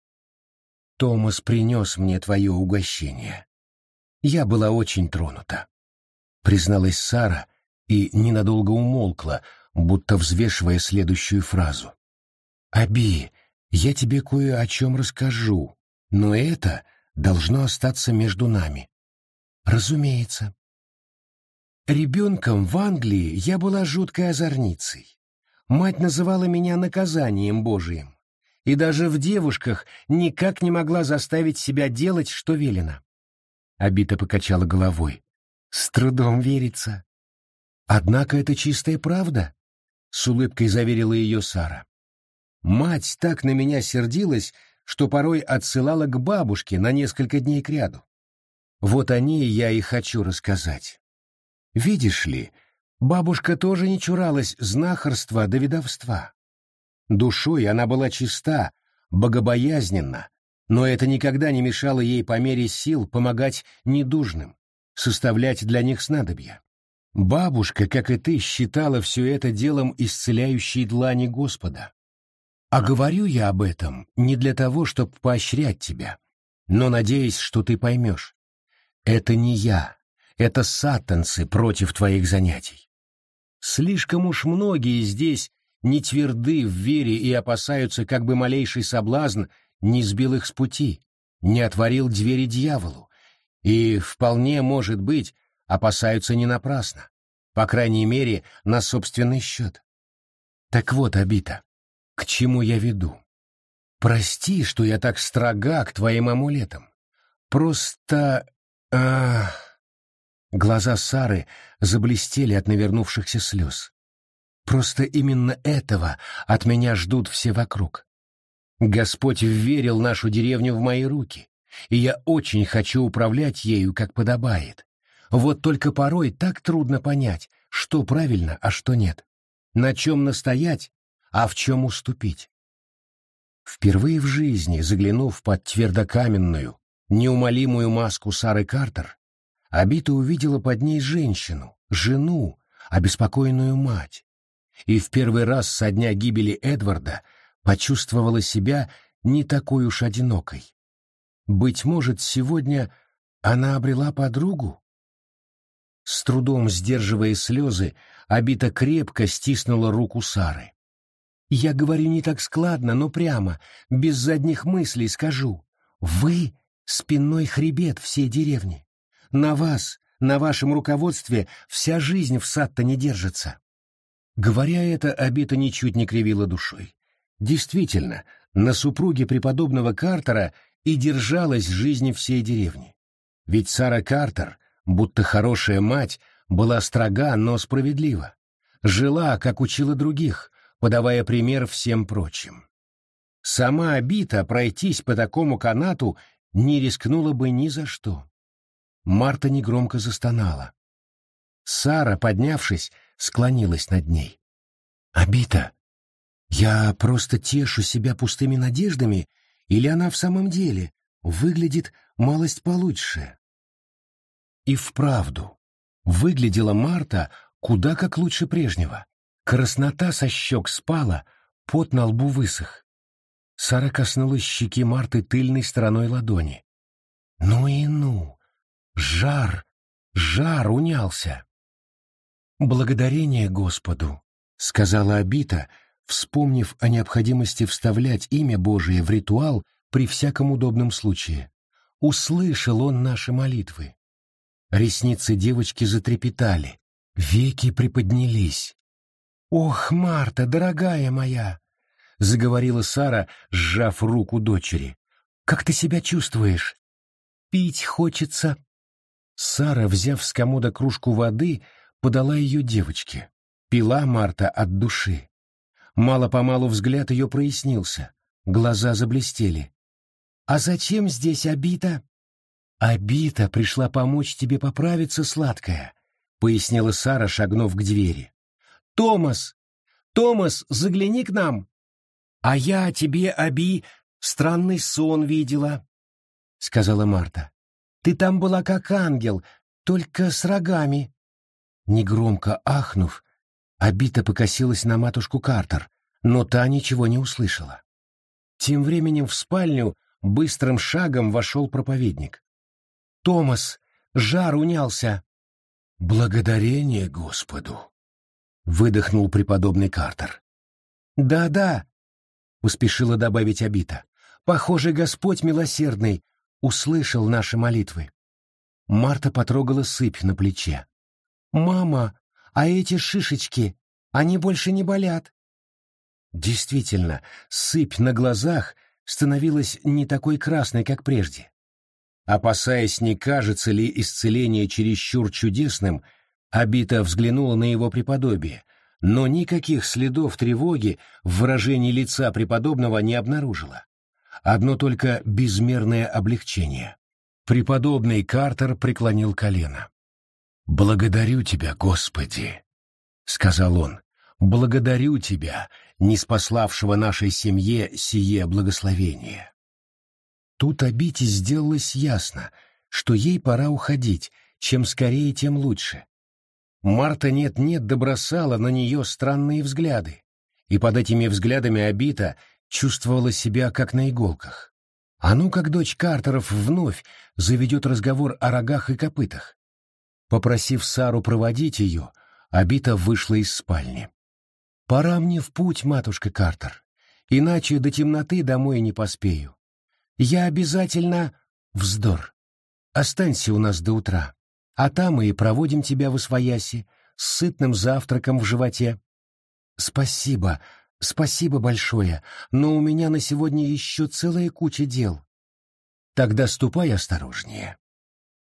Томас принес мне твое угощение. Я была очень тронута», — призналась Сара и ненадолго умолкла, будто взвешивая следующую фразу. «Аби, я тебе кое о чем расскажу, но это должно остаться между нами». «Разумеется». Ребенком в Англии я была жуткой озорницей. Мать называла меня наказанием Божиим, и даже в девушках никак не могла заставить себя делать, что велено. Обита покачала головой. «С трудом верится». «Однако это чистая правда», — с улыбкой заверила ее Сара. «Мать так на меня сердилась, что порой отсылала к бабушке на несколько дней кряду. Вот о ней я и хочу рассказать. Видишь ли, бабушка тоже не чуралась знахарства да ведовства. Душой она была чиста, богобоязненна, но это никогда не мешало ей по мере сил помогать недужным, составлять для них снадобья. Бабушка, как и ты, считала все это делом исцеляющей длани Господа. А говорю я об этом не для того, чтобы поощрять тебя, но надеясь, что ты поймешь. Это не я, это сатанцы против твоих занятий. Слишком уж многие здесь не тверды в вере и опасаются, как бы малейший соблазн не сбил их с пути, не отворил двери дьяволу, и, вполне может быть, опасаются не напрасно, по крайней мере, на собственный счет. Так вот, Обита, к чему я веду? Прости, что я так строга к твоим амулетам. Просто... Глаза Сары заблестели от навернувшихся слез. Просто именно этого от меня ждут все вокруг. Господь вверил нашу деревню в мои руки, и я очень хочу управлять ею, как подобает. Вот только порой так трудно понять, что правильно, а что нет. На чем настоять, а в чем уступить. Впервые в жизни, заглянув под твердокаменную, неумолимую маску Сары Картер, Абита увидела под ней женщину, жену, обеспокоенную мать. И в первый раз со дня гибели Эдварда почувствовала себя не такой уж одинокой. Быть может, сегодня она обрела подругу? С трудом сдерживая слезы, Абита крепко стиснула руку Сары. «Я говорю не так складно, но прямо, без задних мыслей скажу. Вы — спинной хребет всей деревни. На вас, на вашем руководстве вся жизнь в Саттоне держится». Говоря это, Абита ничуть не кривила душой. Действительно, на супруге преподобного Картера и держалась жизнь всей деревни. Ведь Сара Картер, будто хорошая мать, была строга, но справедлива. Жила, как учила других, подавая пример всем прочим. Сама Абита пройтись по такому канату не рискнула бы ни за что. Марта негромко застонала. Сара, поднявшись, склонилась над ней. «Абита, я просто тешу себя пустыми надеждами, или она в самом деле выглядит малость получше?» И вправду, выглядела Марта куда как лучше прежнего. Краснота со щек спала, пот на лбу высох. Сара коснулась щеки Марты тыльной стороной ладони. Ну и ну! Жар унялся. «Благодарение Господу», — сказала Абита, вспомнив о необходимости вставлять имя Божие в ритуал при всяком удобном случае. Услышал он наши молитвы. Ресницы девочки затрепетали, веки приподнялись. «Ох, Марта, дорогая моя!» — заговорила Сара, сжав руку дочери. «Как ты себя чувствуешь? Пить хочется». Сара, взяв с комода кружку воды, подала ее девочке. Пила Марта от души. Мало-помалу взгляд ее прояснился, глаза заблестели. «А зачем здесь Абита?» «Абита пришла помочь тебе поправиться, сладкая», — пояснила Сара, шагнув к двери. «Томас! Томас, загляни к нам!» «А я тебе, Аби, странный сон видела», — сказала Марта. «Ты там была как ангел, только с рогами». Негромко ахнув, Абита покосилась на матушку Картер, но та ничего не услышала. Тем временем в спальню быстрым шагом вошел проповедник. «Томас, жар унялся». «Благодарение Господу», — выдохнул преподобный Картер. «Да-да», — поспешила добавить Абита, — «похоже, Господь милосердный услышал наши молитвы». Марта потрогала сыпь на плече. «Мама, а эти шишечки, они больше не болят?» Действительно, сыпь на глазах становилась не такой красной, как прежде. Опасаясь, не кажется ли исцеление чересчур чудесным, Абита взглянула на его преподобие, но никаких следов тревоги в выражении лица преподобного не обнаружила. Одно только безмерное облегчение. Преподобный Картер преклонил колено. «Благодарю тебя, Господи!» — сказал он. «Благодарю тебя, ниспославшего нашей семье сие благословение». Тут Абите сделалось ясно, что ей пора уходить, чем скорее, тем лучше. Марта нет-нет добросала на нее странные взгляды, и под этими взглядами Абита чувствовала себя как на иголках. А ну как дочь Картеров вновь заведет разговор о рогах и копытах. Попросив Сару проводить ее, Абита вышла из спальни. «Пора мне в путь, матушка Картер, иначе до темноты домой не поспею. Я обязательно... Вздор. Останься у нас до утра, а там мы и проводим тебя в освояси с сытным завтраком в животе». «Спасибо, спасибо большое, но у меня на сегодня еще целая куча дел». «Тогда ступай осторожнее».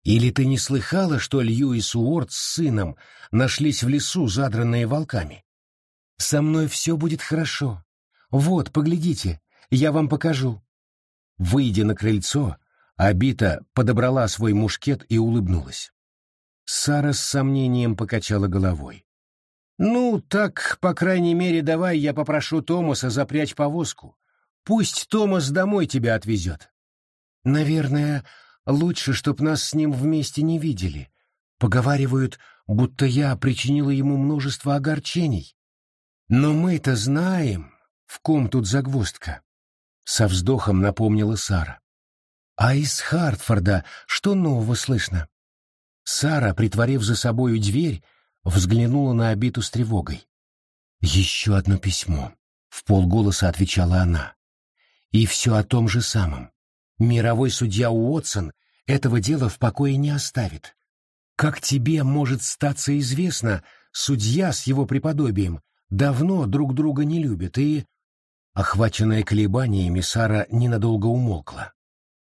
Или ты не слыхала, что Льюис Уорд с сыном нашлись в лесу, задранные волками? Со мной все будет хорошо. Вот, поглядите, я вам покажу. Выйдя на крыльцо, Абита подобрала свой мушкет и улыбнулась. Сара с сомнением покачала головой. «Ну, так, по крайней мере, давай я попрошу Томаса запрячь повозку. Пусть Томас домой тебя отвезет». «Наверное, лучше, чтоб нас с ним вместе не видели. Поговаривают, будто я причинила ему множество огорчений. Но мы-то знаем, в ком тут загвоздка», — со вздохом напомнила Сара. «А из Хартфорда что нового слышно?» Сара, притворив за собою дверь, взглянула на Абиту с тревогой. «Еще одно письмо», — вполголоса отвечала она. «И все о том же самом. Мировой судья Уотсон этого дела в покое не оставит. Как тебе может статься известно, судья с его преподобием давно друг друга не любят, и...» Охваченная колебаниями, Сара ненадолго умолкла.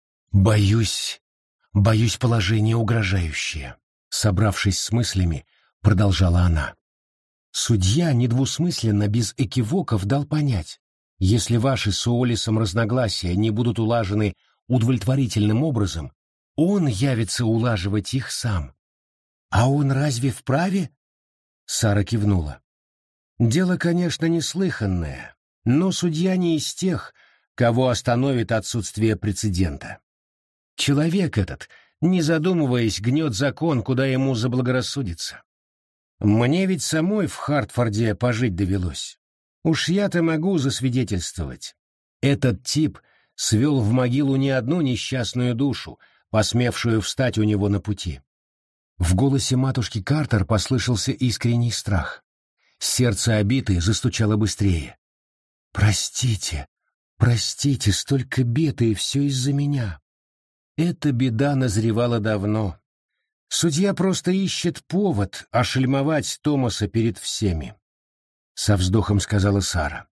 «Боюсь, положение угрожающее», — собравшись с мыслями, продолжала она. Судья недвусмысленно, без экивоков дал понять, если ваши с Уоллесом разногласия не будут улажены удовлетворительным образом, он явится улаживать их сам. «А он разве вправе?» Сара кивнула. «Дело, конечно, неслыханное, но судья не из тех, кого остановит отсутствие прецедента. Человек этот, не задумываясь, гнет закон, куда ему заблагорассудится. Мне ведь самой в Хартфорде пожить довелось. Уж я-то могу засвидетельствовать. Этот тип свел в могилу не одну несчастную душу, посмевшую встать у него на пути». В голосе матушки Картер послышался искренний страх. Сердце Абиты застучало быстрее. «Простите, простите, столько бед, и все из-за меня». Эта беда назревала давно. Судья просто ищет повод ошельмовать Томаса перед всеми. Со вздохом сказала Сара.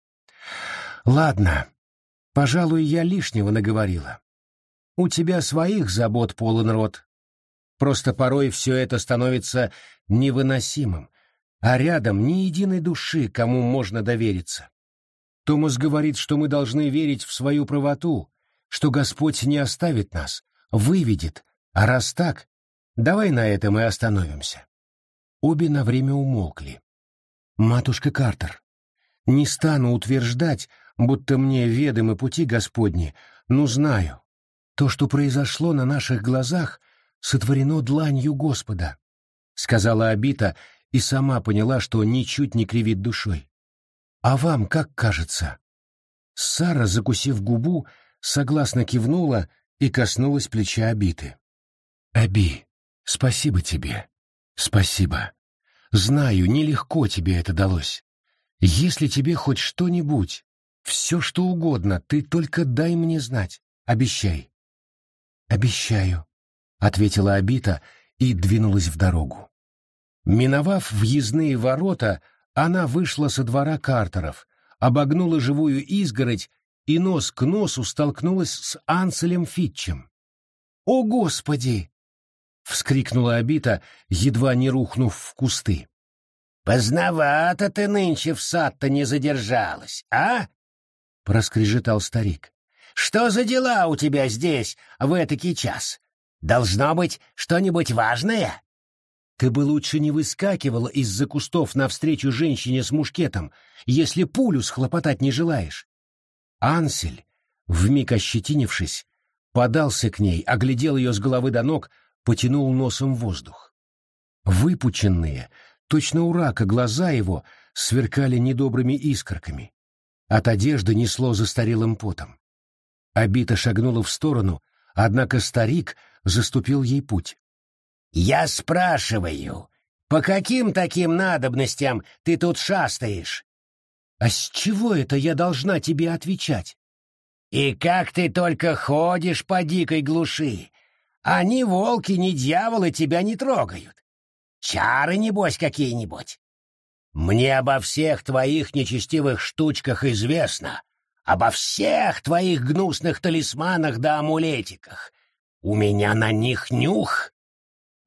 «Ладно, пожалуй, я лишнего наговорила. У тебя своих забот полон рот. Просто порой все это становится невыносимым, а рядом ни единой души, кому можно довериться. Томас говорит, что мы должны верить в свою правоту, что Господь не оставит нас, выведет, а раз так, давай на этом и остановимся». Обе на время умолкли. «Матушка Картер, не стану утверждать, будто мне ведомы пути Господни, но знаю, то, что произошло на наших глазах, сотворено дланью Господа», — сказала Абита и сама поняла, что ничуть не кривит душой. «А вам как кажется?» Сара, закусив губу, согласно кивнула и коснулась плеча Абиты. «Аби, спасибо тебе. Спасибо. Знаю, нелегко тебе это далось. Если тебе хоть что-нибудь, все что угодно, ты только дай мне знать. Обещай». «Обещаю», — ответила Абита и двинулась в дорогу. Миновав въездные ворота, она вышла со двора Картеров, обогнула живую изгородь и нос к носу столкнулась с Анселем Фитчем. «О, Господи!» — вскрикнула Абита, едва не рухнув в кусты. «Поздновато ты нынче в сад-то не задержалась, а?» — проскрежетал старик. «Что за дела у тебя здесь в этакий час? Должно быть что-нибудь важное?» «Ты бы лучше не выскакивала из-за кустов навстречу женщине с мушкетом, если пулю схлопотать не желаешь». Ансель, вмиг ощетинившись, подался к ней, оглядел ее с головы до ног, потянул носом воздух. Выпученные, точно у рака, глаза его сверкали недобрыми искорками. От одежды несло застарелым потом. Абита шагнула в сторону, однако старик заступил ей путь. «Я спрашиваю, по каким таким надобностям ты тут шастаешь?» «А с чего это я должна тебе отвечать?» «И как ты только ходишь по дикой глуши, а ни волки, ни дьяволы тебя не трогают. Чары, небось, какие-нибудь. Мне обо всех твоих нечестивых штучках известно, обо всех твоих гнусных талисманах да амулетиках. У меня на них нюх.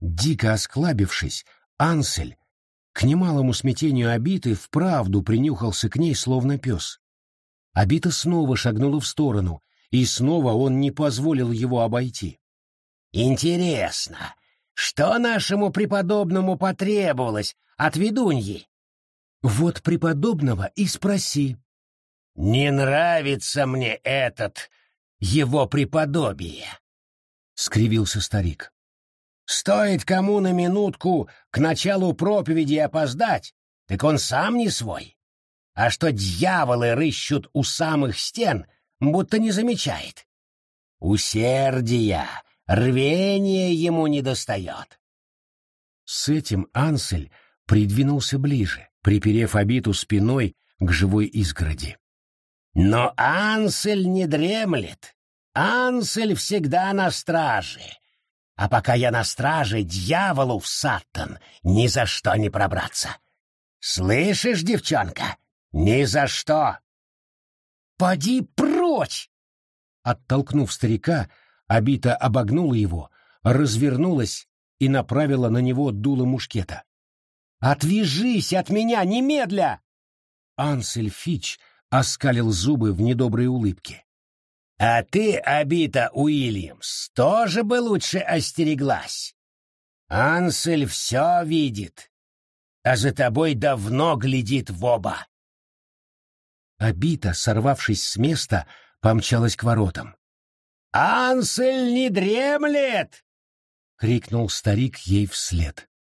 Дико осклабившись, Ансель, к немалому смятению Обиты, вправду принюхался к ней, словно пес. Обита снова шагнула в сторону, и снова он не позволил его обойти. «Интересно, что нашему преподобному потребовалось от ведуньи?» «Вот преподобного и спроси». «Не нравится мне этот его преподобие», — скривился старик. «Стоит кому на минутку к началу проповеди опоздать, так он сам не свой. А что дьяволы рыщут у самых стен, будто не замечает. Усердия, рвения ему недостает». С этим Ансель придвинулся ближе, приперев Обиту спиной к живой изгороди. Но Ансель не дремлет. Ансель всегда на страже. А пока я на страже, дьяволу в саттан ни за что не пробраться. Слышишь, девчонка? Ни за что. Поди прочь! Оттолкнув старика, Обита обогнула его, развернулась и направила на него дуло мушкета. «Отвяжись от меня немедля!» Ансель Фич оскалил зубы в недоброй улыбке. «А ты, Обита Уильямс, тоже бы лучше остереглась. Ансель все видит, а за тобой давно глядит в оба». Обита, сорвавшись с места, помчалась к воротам. «Ансель не дремлет!» — крикнул старик ей вслед.